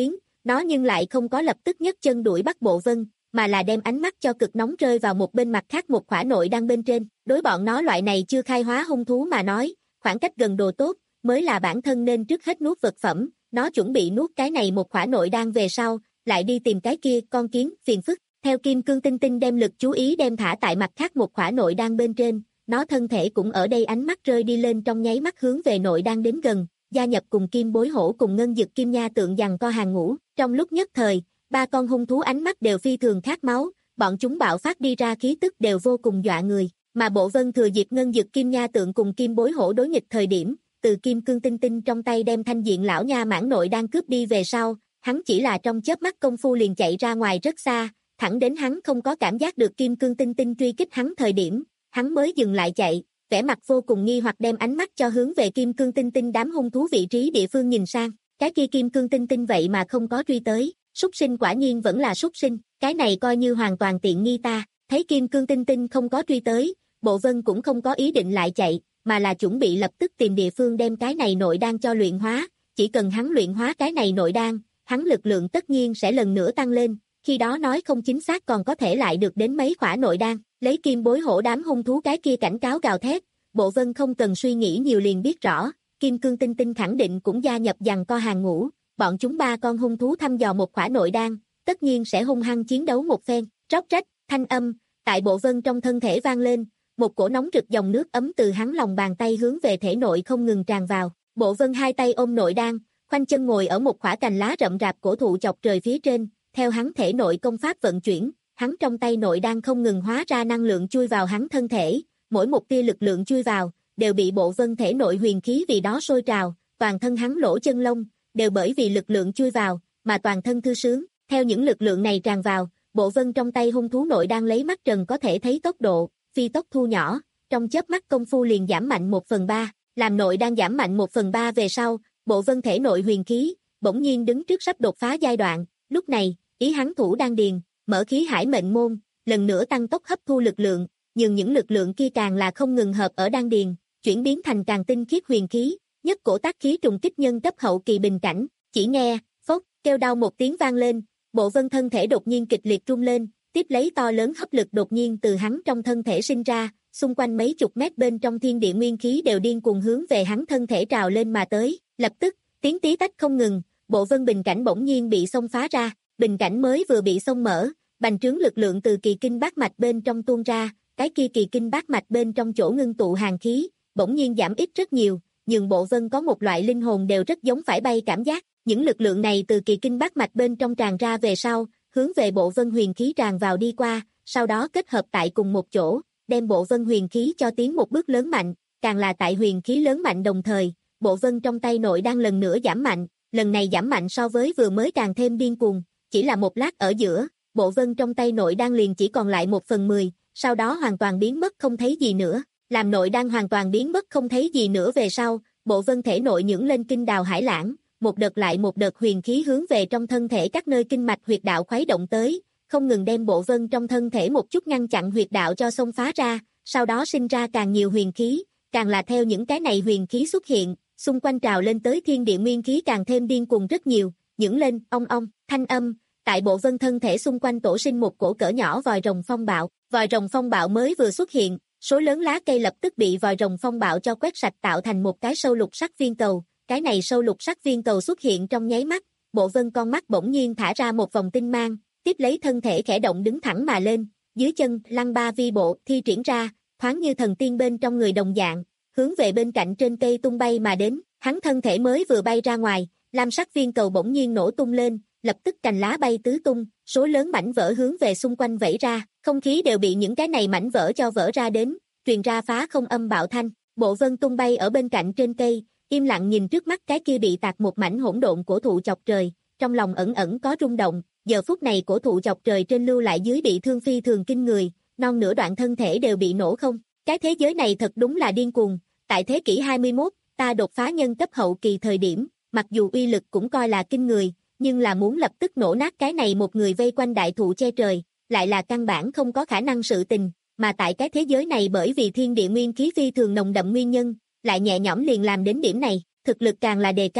nó nhưng lại không có lập tức nhấc chân đuổi bắt Bộ Vân, mà là đem ánh mắt cho cực nóng rơi vào một bên mặt khác một khỏa nội đan bên trên. Đối bọn nó loại này chưa khai hóa hung thú mà nói, khoảng cách gần đồ tốt, mới là bản thân nên trước hết nuốt vật phẩm. Nó chuẩn bị nuốt cái này một khỏa nội đan về sau, lại đi tìm cái kia con kiến, phiền phức. Theo Kim Cương Tinh Tinh đem lực chú ý đem thả tại mặt khác một khỏa nội đan bên trên, nó thân thể cũng ở đây ánh mắt rơi đi lên trong nháy mắt hướng về nội đan đến gần, gia nhập cùng Kim Bối Hổ cùng Ngân Dực Kim Nha tượng giằng co hàng ngũ. Trong lúc nhất thời, ba con hung thú ánh mắt đều phi thường khát máu, bọn chúng bạo phát đi ra khí tức đều vô cùng dọa người, mà Bộ Vân thừa dịp Ngân Dực Kim Nha tượng cùng Kim Bối Hổ đối nghịch thời điểm, từ Kim Cương Tinh Tinh trong tay đem thanh diện lão nha mãn nội đan cướp đi về sau, hắn chỉ là trong chớp mắt công phu liền chạy ra ngoài rất xa, thẳng đến hắn không có cảm giác được Kim Cương Tinh Tinh truy kích hắn thời điểm, hắn mới dừng lại chạy, vẻ mặt vô cùng nghi hoặc đem ánh mắt cho hướng về Kim Cương Tinh Tinh đám hung thú vị trí địa phương nhìn sang, cái kia Kim Cương Tinh Tinh vậy mà không có truy tới, súc sinh quả nhiên vẫn là súc sinh, cái này coi như hoàn toàn tiện nghi ta. Thấy Kim Cương Tinh Tinh không có truy tới, Bộ Vân cũng không có ý định lại chạy, mà là chuẩn bị lập tức tìm địa phương đem cái này nội đan cho luyện hóa, chỉ cần hắn luyện hóa cái này nội đan, hắn lực lượng tất nhiên sẽ lần nữa tăng lên, khi đó nói không chính xác còn có thể lại được đến mấy khỏa nội đan. Lấy Kim Bối Hổ đám hung thú cái kia cảnh cáo gào thét, Bộ Vân không cần suy nghĩ nhiều liền biết rõ, Kim Cương Tinh Tinh khẳng định cũng gia nhập giằng co hàng ngũ, bọn chúng ba con hung thú thăm dò một khỏa nội đan, tất nhiên sẽ hung hăng chiến đấu một phen. Róc rách, thanh âm tại Bộ Vân trong thân thể vang lên, một cổ nóng rực dòng nước ấm từ hắn lòng bàn tay hướng về thể nội không ngừng tràn vào. Bộ Vân hai tay ôm nội đan, khoanh chân ngồi ở một khỏa cành lá rậm rạp cổ thụ chọc trời phía trên, theo hắn thể nội công pháp vận chuyển, hắn trong tay nội đan không ngừng hóa ra năng lượng chui vào hắn thân thể, mỗi một tia lực lượng chui vào, đều bị Bộ Vân thể nội huyền khí vì đó sôi trào, toàn thân hắn lỗ chân lông, đều bởi vì lực lượng chui vào, mà toàn thân thư sướng. Theo những lực lượng này tràn vào, Bộ Vân trong tay hung thú nội đan lấy mắt trần có thể thấy tốc độ, phi tốc thu nhỏ, trong chớp mắt công phu liền giảm mạnh một phần ba, làm nội đan giảm mạnh một phần ba về sau, Bộ Vân thể nội huyền khí, bỗng nhiên đứng trước sắp đột phá giai đoạn, lúc này, ý hắn thủ đan điền, mở khí hải mệnh môn, lần nữa tăng tốc hấp thu lực lượng, nhưng những lực lượng kia càng là không ngừng hợp ở đan điền, chuyển biến thành càng tinh khiết huyền khí, nhất cổ tác khí trùng kích nhân cấp hậu kỳ bình cảnh, chỉ nghe, phốc, kêu đau một tiếng vang lên, Bộ Vân thân thể đột nhiên kịch liệt rung lên, tiếp lấy to lớn hấp lực đột nhiên từ hắn trong thân thể sinh ra, xung quanh mấy chục mét bên trong thiên địa nguyên khí đều điên cuồng hướng về hắn thân thể trào lên mà tới, lập tức, tiếng tí tách không ngừng, Bộ Vân bình cảnh bỗng nhiên bị xông phá ra, bình cảnh mới vừa bị xông mở, bành trướng lực lượng từ kỳ kinh bát mạch bên trong tuôn ra, cái kia kỳ kinh bát mạch bên trong chỗ ngưng tụ hàn khí, bỗng nhiên giảm ít rất nhiều, nhưng Bộ Vân có một loại linh hồn đều rất giống phải bay cảm giác, những lực lượng này từ kỳ kinh bát mạch bên trong tràn ra về sau, hướng về Bộ Vân huyền khí tràn vào đi qua, sau đó kết hợp tại cùng một chỗ, đem Bộ Vân huyền khí cho tiến một bước lớn mạnh, càng là tại huyền khí lớn mạnh đồng thời, Bộ Vân trong tay nội đan lần nữa giảm mạnh, lần này giảm mạnh so với vừa mới càng thêm điên cuồng, chỉ là một lát ở giữa, Bộ Vân trong tay nội đan liền chỉ còn lại một phần mười, sau đó hoàn toàn biến mất không thấy gì nữa, làm nội đan hoàn toàn biến mất không thấy gì nữa về sau, Bộ Vân thể nội nhưỡng lên kinh đào hải lãng, một đợt lại một đợt huyền khí hướng về trong thân thể các nơi kinh mạch huyệt đạo khuấy động tới, không ngừng đem Bộ Vân trong thân thể một chút ngăn chặn huyệt đạo cho xông phá ra, sau đó sinh ra càng nhiều huyền khí, càng là theo những cái này huyền khí xuất hiện, xung quanh trào lên tới thiên địa nguyên khí càng thêm điên cuồng rất nhiều, nhưỡng lên, ong ong, thanh âm, tại Bộ Vân thân thể xung quanh tổ sinh một cổ cỡ nhỏ vòi rồng phong bạo, vòi rồng phong bạo mới vừa xuất hiện, số lớn lá cây lập tức bị vòi rồng phong bạo cho quét sạch tạo thành một cái sâu lục sắc viên cầu, cái này sâu lục sắc viên cầu xuất hiện trong nháy mắt, Bộ Vân con mắt bỗng nhiên thả ra một vòng tinh mang, tiếp lấy thân thể khẽ động đứng thẳng mà lên, dưới chân lăng ba vi bộ thi triển ra, thoáng như thần tiên bên trong người đồng dạng, hướng về bên cạnh trên cây tung bay mà đến, hắn thân thể mới vừa bay ra ngoài, lam sắc viên cầu bỗng nhiên nổ tung lên, lập tức cành lá bay tứ tung, số lớn mảnh vỡ hướng về xung quanh vẩy ra, không khí đều bị những cái này mảnh vỡ cho vỡ ra đến, truyền ra phá không âm bạo thanh, Bộ Vân tung bay ở bên cạnh trên cây, im lặng nhìn trước mắt cái kia bị tạc một mảnh hỗn độn cổ thụ chọc trời, trong lòng ẩn ẩn có rung động, giờ phút này cổ thụ chọc trời trên lưu lại dưới bị thương phi thường kinh người, non nửa đoạn thân thể đều bị nổ không, cái thế giới này thật đúng là điên cuồng, tại thế kỷ hai mươi mốt, ta đột phá nhân cấp hậu kỳ thời điểm, mặc dù uy lực cũng coi là kinh người, nhưng là muốn lập tức nổ nát cái này một người vây quanh đại thụ che trời, lại là căn bản không có khả năng sự tình, mà tại cái thế giới này bởi vì thiên địa nguyên khí phi thường nồng đậm nguyên nhân, lại nhẹ nhõm liền làm đến điểm này, thực lực càng là đề cao,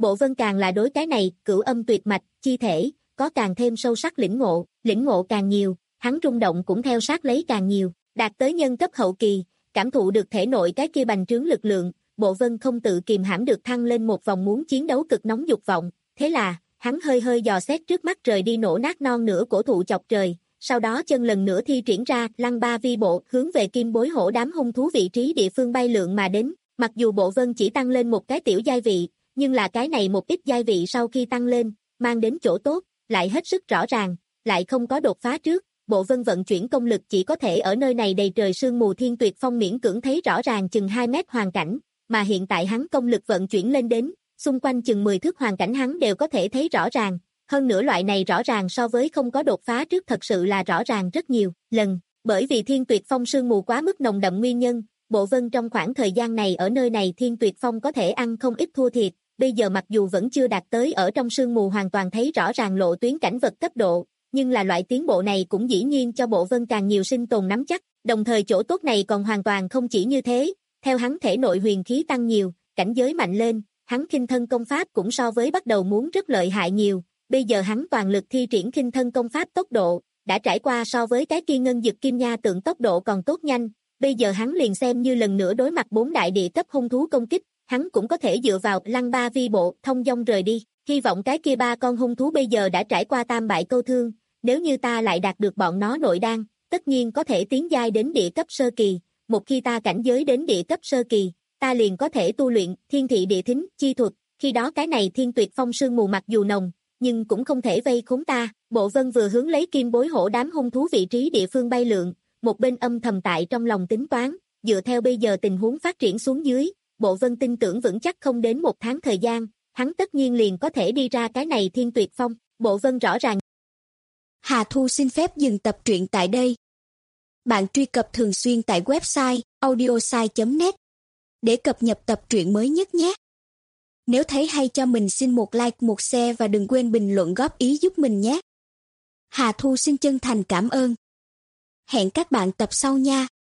Bộ Vân càng là đối cái này, cửu âm tuyệt mạch, chi thể, có càng thêm sâu sắc lĩnh ngộ, lĩnh ngộ càng nhiều, hắn rung động cũng theo sát lấy càng nhiều, đạt tới nhân cấp hậu kỳ, cảm thụ được thể nội cái kia bành trướng lực lượng, Bộ Vân không tự kìm hãm được thăng lên một vòng muốn chiến đấu cực nóng dục vọng, thế là, hắn hơi hơi dò xét trước mắt trời đi nổ nát non nửa cổ thụ chọc trời, sau đó chân lần nữa thi triển ra, lăng ba vi bộ, hướng về kim bối hổ đám hung thú vị trí địa phương bay lượn mà đến, mặc dù Bộ Vân chỉ tăng lên một cái tiểu giai vị, nhưng là cái này một ít giai vị sau khi tăng lên, mang đến chỗ tốt, lại hết sức rõ ràng, lại không có đột phá trước, Bộ Vân vận chuyển công lực chỉ có thể ở nơi này đầy trời sương mù thiên tuyệt phong miễn cưỡng thấy rõ ràng chừng hai mét hoàn cảnh, mà hiện tại hắn công lực vận chuyển lên đến, xung quanh chừng mười thước hoàn cảnh hắn đều có thể thấy rõ ràng, hơn nữa loại này rõ ràng so với không có đột phá trước thật sự là rõ ràng rất nhiều lần, bởi vì thiên tuyệt phong sương mù quá mức nồng đậm nguyên nhân, Bộ Vân trong khoảng thời gian này ở nơi này thiên tuyệt phong có thể ăn không ít thua thiệt, bây giờ mặc dù vẫn chưa đạt tới ở trong sương mù hoàn toàn thấy rõ ràng lộ tuyến cảnh vật cấp độ, nhưng là loại tiến bộ này cũng dĩ nhiên cho Bộ Vân càng nhiều sinh tồn nắm chắc, đồng thời chỗ tốt này còn hoàn toàn không chỉ như thế, theo hắn thể nội huyền khí tăng nhiều, cảnh giới mạnh lên, hắn khinh thân công pháp cũng so với bắt đầu muốn rất lợi hại nhiều, bây giờ hắn toàn lực thi triển khinh thân công pháp tốc độ, đã trải qua so với cái kia ngân dực kim nha tượng tốc độ còn tốt nhanh, bây giờ hắn liền xem như lần nữa đối mặt bốn đại địa cấp hung thú công kích, hắn cũng có thể dựa vào lăng ba vi bộ thông dong rời đi, hy vọng cái kia ba con hung thú bây giờ đã trải qua tam bại câu thương, nếu như ta lại đạt được bọn nó nội đan, tất nhiên có thể tiến giai đến địa cấp sơ kỳ, một khi ta cảnh giới đến địa cấp sơ kỳ, ta liền có thể tu luyện thiên thị địa thính chi thuật, khi đó cái này thiên tuyệt phong sương mù mặc dù nồng, nhưng cũng không thể vây khốn ta. Bộ Vân vừa hướng lấy kim bối hổ đám hung thú vị trí địa phương bay lượn, một bên âm thầm tại trong lòng tính toán, dựa theo bây giờ tình huống phát triển xuống dưới, Bộ Vân tin tưởng vững chắc không đến một tháng thời gian, hắn tất nhiên liền có thể đi ra cái này thiên tuyệt phong. Bộ Vân rõ ràng. Hà Thu xin phép dừng tập truyện tại đây. Bạn truy cập thường xuyên tại website audiosai chấm net để cập nhật tập truyện mới nhất nhé. Nếu thấy hay cho mình xin một like, một share và đừng quên bình luận góp ý giúp mình nhé. Hà Thu xin chân thành cảm ơn. Hẹn các bạn tập sau nha.